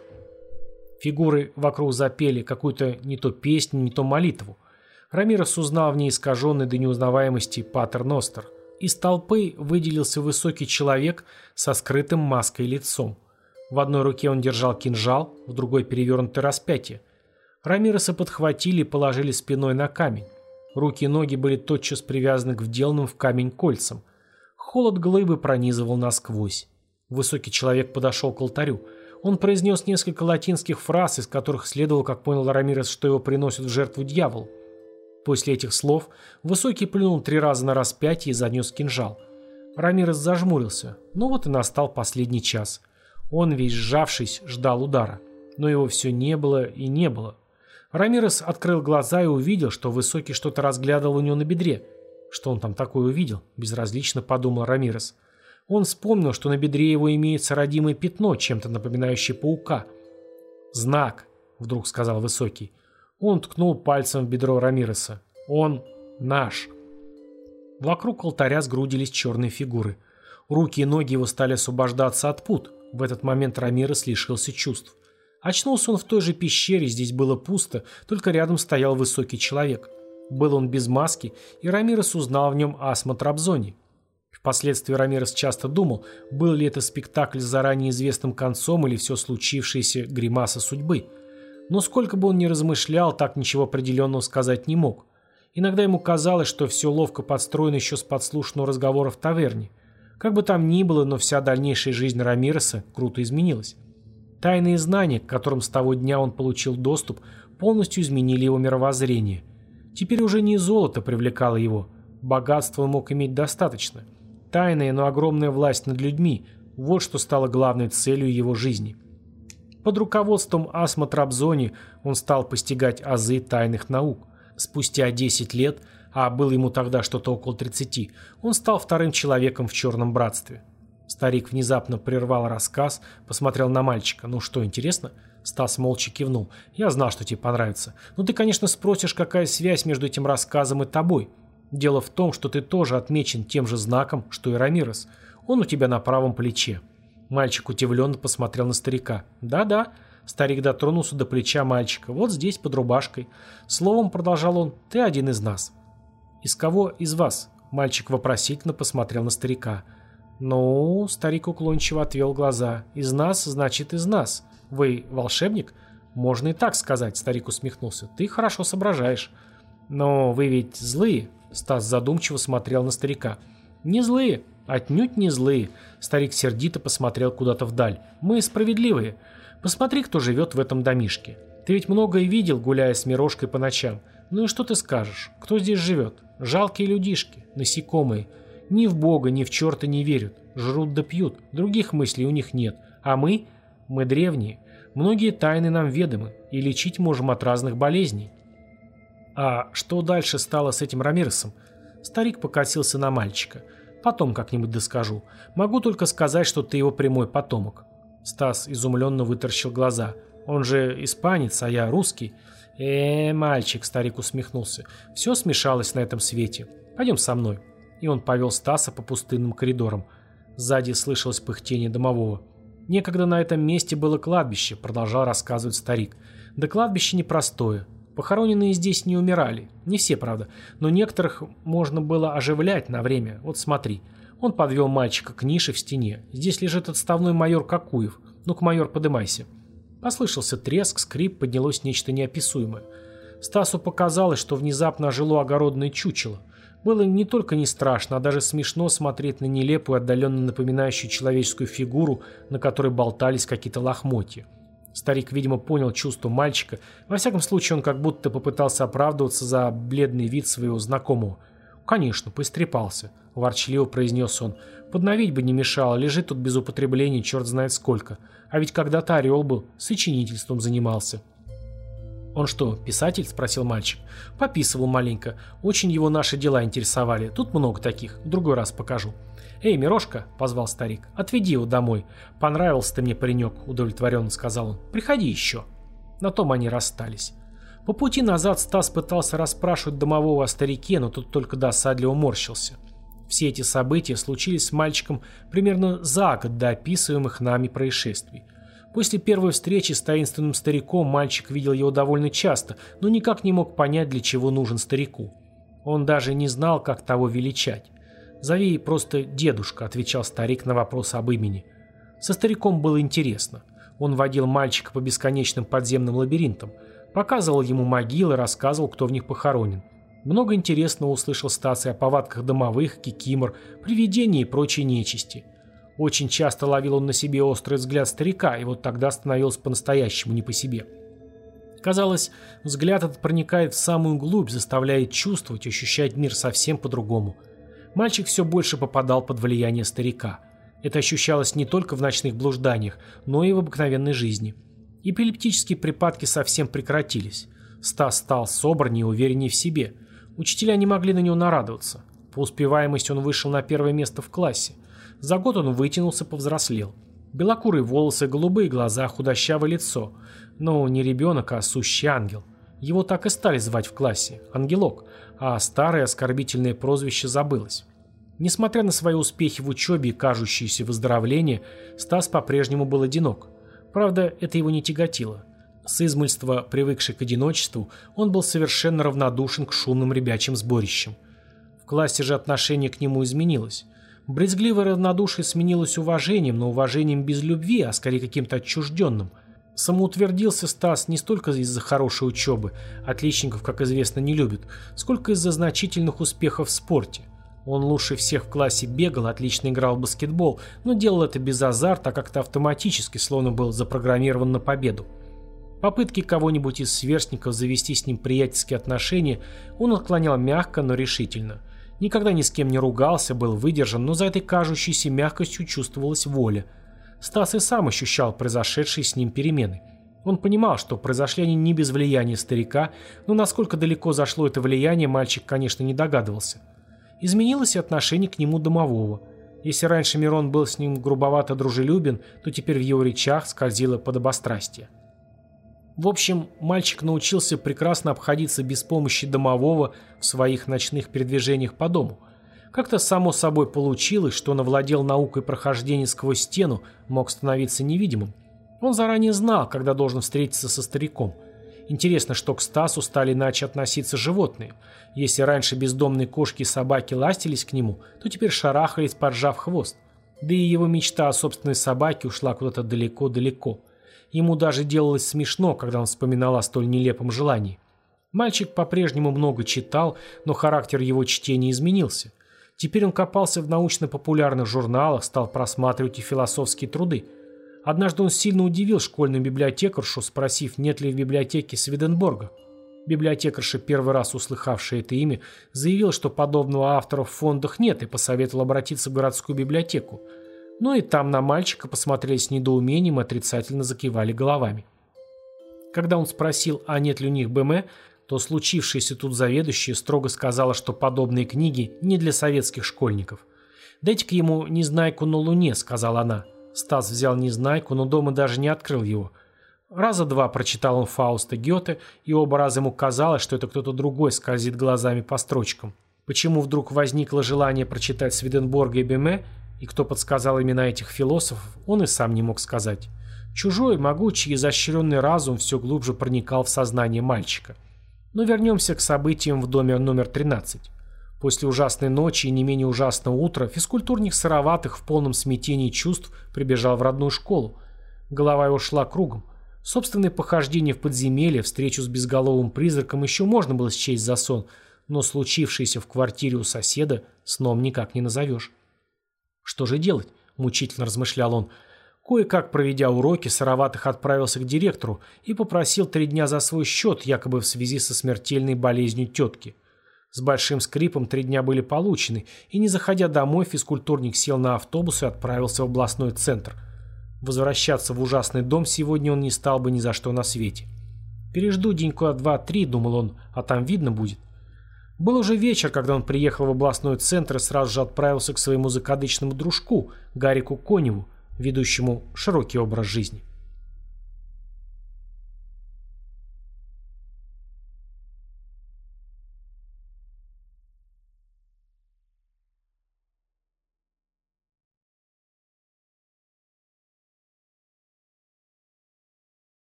Фигуры вокруг запели какую-то не то песню, не то молитву. Рамирес узнал в ней искаженный до неузнаваемости Патер Ностер. Из толпы выделился высокий человек со скрытым маской лицом. В одной руке он держал кинжал, в другой перевернутое распятие. Рамиреса подхватили и положили спиной на камень. Руки и ноги были тотчас привязаны к вделанным в камень кольцам. Холод глыбы пронизывал насквозь. Высокий человек подошел к алтарю. Он произнес несколько латинских фраз, из которых следовало, как понял Рамирес, что его приносят в жертву дьяволу. После этих слов Высокий плюнул три раза на распятие и занес кинжал. Рамирес зажмурился. Ну вот и настал последний час. Он, весь сжавшись, ждал удара. Но его все не было и не было. Рамирес открыл глаза и увидел, что Высокий что-то разглядывал у него на бедре. Что он там такое увидел? Безразлично подумал Рамирес. Он вспомнил, что на бедре его имеется родимое пятно, чем-то напоминающее паука. «Знак», — вдруг сказал Высокий. Он ткнул пальцем в бедро Рамиреса. «Он наш». Вокруг алтаря сгрудились черные фигуры. Руки и ноги его стали освобождаться от пут. В этот момент Рамирес лишился чувств. Очнулся он в той же пещере, здесь было пусто, только рядом стоял высокий человек. Был он без маски, и Рамирес узнал в нем Асма Трабзони. Впоследствии Рамирес часто думал, был ли это спектакль с заранее известным концом или все случившееся гримаса судьбы. Но сколько бы он ни размышлял, так ничего определенного сказать не мог. Иногда ему казалось, что все ловко подстроено еще с подслушанного разговора в таверне. Как бы там ни было, но вся дальнейшая жизнь Рамиреса круто изменилась. Тайные знания, к которым с того дня он получил доступ, полностью изменили его мировоззрение. Теперь уже не золото привлекало его. Богатства он мог иметь достаточно. Тайная, но огромная власть над людьми – вот что стало главной целью его жизни. Под руководством Асма Трабзони он стал постигать азы тайных наук. Спустя десять лет, а было ему тогда что-то около тридцати, он стал вторым человеком в Черном Братстве. Старик внезапно прервал рассказ, посмотрел на мальчика. «Ну что, интересно?» Стас молча кивнул. «Я знал, что тебе понравится. Ну ты, конечно, спросишь, какая связь между этим рассказом и тобой. Дело в том, что ты тоже отмечен тем же знаком, что и Рамирес. Он у тебя на правом плече». Мальчик удивленно посмотрел на старика. «Да-да». Старик дотронулся до плеча мальчика. «Вот здесь, под рубашкой. Словом, продолжал он, ты один из нас». «Из кого из вас?» Мальчик вопросительно посмотрел на старика. «Ну...» — старик уклончиво отвел глаза. «Из нас, значит, из нас. Вы волшебник?» «Можно и так сказать», — старик усмехнулся. «Ты хорошо соображаешь». «Но вы ведь злые?» — Стас задумчиво смотрел на старика. «Не злые. Отнюдь не злые». Старик сердито посмотрел куда-то вдаль. «Мы справедливые. Посмотри, кто живет в этом домишке. Ты ведь многое видел, гуляя с Мирошкой по ночам. Ну и что ты скажешь? Кто здесь живет? Жалкие людишки, насекомые. Ни в Бога, ни в черта не верят. Жрут да пьют. Других мыслей у них нет. А мы? Мы древние. Многие тайны нам ведомы. И лечить можем от разных болезней». «А что дальше стало с этим Рамиресом?» Старик покосился на мальчика. «Потом как-нибудь доскажу. Могу только сказать, что ты его прямой потомок». Стас изумленно вытаращил глаза. «Он же испанец, а я русский». «Э, мальчик», — старик усмехнулся, — «все смешалось на этом свете. Пойдем со мной». И он повел Стаса по пустынным коридорам. Сзади слышалось пыхтение домового. «Некогда на этом месте было кладбище», — продолжал рассказывать старик. «Да кладбище непростое. Похороненные здесь не умирали. Не все, правда. Но некоторых можно было оживлять на время. Вот смотри». Он подвел мальчика к нише в стене. «Здесь лежит отставной майор Кокуев. Ну-ка, майор, подымайся». Послышался треск, скрип, поднялось нечто неописуемое. Стасу показалось, что внезапно ожило огородное чучело. Было не только не страшно, а даже смешно смотреть на нелепую, отдаленно напоминающую человеческую фигуру, на которой болтались какие-то лохмотья. Старик, видимо, понял чувство мальчика. Во всяком случае, он как будто попытался оправдываться за бледный вид своего знакомого. «Конечно, поистрепался», — ворчливо произнес он. «Подновить бы не мешало, лежит тут без употребления черт знает сколько. А ведь когда-то орел был, сочинительством занимался». «Он что, писатель?» — спросил мальчик. «Пописывал маленько. Очень его наши дела интересовали. Тут много таких. В другой раз покажу». «Эй, Мирошка!» — позвал старик. «Отведи его домой. Понравился ты мне, паренек», — удовлетворенно сказал он. «Приходи еще». На том они расстались. По пути назад Стас пытался расспрашивать домового о старике, но тот только досадливо морщился. Все эти события случились с мальчиком примерно за год до описываемых нами происшествий. После первой встречи с таинственным стариком мальчик видел его довольно часто, но никак не мог понять, для чего нужен старику. Он даже не знал, как того величать. «Зови просто дедушка», — отвечал старик на вопрос об имени. Со стариком было интересно. Он водил мальчика по бесконечным подземным лабиринтам, показывал ему могилы, рассказывал, кто в них похоронен. Много интересного услышал Стас и о повадках домовых, кикимор, привидений и прочей нечисти. Очень часто ловил он на себе острый взгляд старика, и вот тогда становилось по-настоящему не по себе. Казалось, взгляд этот проникает в самую глубь, заставляет чувствовать, ощущать мир совсем по-другому. Мальчик все больше попадал под влияние старика. Это ощущалось не только в ночных блужданиях, но и в обыкновенной жизни. Эпилептические припадки совсем прекратились. Стас стал собраннее и увереннее в себе. Учителя не могли на него нарадоваться. По успеваемости он вышел на первое место в классе. За год он вытянулся, повзрослел. Белокурые волосы, голубые глаза, худощавое лицо. Но не ребенок, а сущий ангел. Его так и стали звать в классе – Ангелок, а старое оскорбительное прозвище забылось. Несмотря на свои успехи в учебе и кажущееся выздоровление, Стас по-прежнему был одинок. Правда, это его не тяготило. С измольства, привыкший к одиночеству, он был совершенно равнодушен к шумным ребячим сборищам. В классе же отношение к нему изменилось. Брезгливое равнодушие сменилось уважением, но уважением без любви, а скорее каким-то отчужденным. Самоутвердился Стас не столько из-за хорошей учебы, отличников, как известно, не любят, сколько из-за значительных успехов в спорте. Он лучше всех в классе бегал, отлично играл в баскетбол, но делал это без азарта, а как-то автоматически, словно был запрограммирован на победу. Попытки кого-нибудь из сверстников завести с ним приятельские отношения он отклонял мягко, но решительно. Никогда ни с кем не ругался, был выдержан, но за этой кажущейся мягкостью чувствовалась воля. Стас и сам ощущал произошедшие с ним перемены. Он понимал, что произошли они не без влияния старика, но насколько далеко зашло это влияние, мальчик, конечно, не догадывался. Изменилось и отношение к нему домового. Если раньше Мирон был с ним грубовато дружелюбен, то теперь в его речах скользило подобострастие. В общем, мальчик научился прекрасно обходиться без помощи домового в своих ночных передвижениях по дому. Как-то само собой получилось, что он овладел наукой прохождения сквозь стену, мог становиться невидимым. Он заранее знал, когда должен встретиться со стариком. Интересно, что к Стасу стали иначе относиться животные. Если раньше бездомные кошки и собаки ластились к нему, то теперь шарахались, поджав хвост. Да и его мечта о собственной собаке ушла куда-то далеко-далеко. Ему даже делалось смешно, когда он вспоминал о столь нелепом желании. Мальчик по-прежнему много читал, но характер его чтения изменился. Теперь он копался в научно-популярных журналах, стал просматривать и философские труды. Однажды он сильно удивил школьную библиотекаршу, спросив, нет ли в библиотеке Сведенборга. Библиотекарша, первый раз услыхавшая это имя, заявила, что подобного автора в фондах нет, и посоветовала обратиться в городскую библиотеку. Ну и там на мальчика посмотрели с недоумением и отрицательно закивали головами. Когда он спросил, а нет ли у них БМ, то случившаяся тут заведующая строго сказала, что подобные книги не для советских школьников. «Дайте-ка ему «Незнайку на Луне», — сказала она. Стас взял Незнайку, но дома даже не открыл его. Раза два прочитал он Фауста Гёте, и оба раза ему казалось, что это кто-то другой скользит глазами по строчкам. Почему вдруг возникло желание прочитать Сведенборга и Беме, и кто подсказал имена этих философов, он и сам не мог сказать. Чужой, могучий, изощренный разум все глубже проникал в сознание мальчика. Но вернемся к событиям в доме номер тринадцать. После ужасной ночи и не менее ужасного утра физкультурник Сыроватых в полном смятении чувств прибежал в родную школу. Голова его шла кругом. Собственные похождения в подземелье, встречу с безголовым призраком еще можно было счесть за сон, но случившееся в квартире у соседа сном никак не назовешь. «Что же делать?» – мучительно размышлял он. Кое-как проведя уроки, Сыроватых отправился к директору и попросил три дня за свой счет, якобы в связи со смертельной болезнью тетки. С большим скрипом три дня были получены, и не заходя домой, физкультурник сел на автобус и отправился в областной центр. Возвращаться в ужасный дом сегодня он не стал бы ни за что на свете. «Пережду денька два-три», — думал он, — «а там видно будет». Был уже вечер, когда он приехал в областной центр и сразу же отправился к своему закадычному дружку, Гарику Коневу, ведущему широкий образ жизни.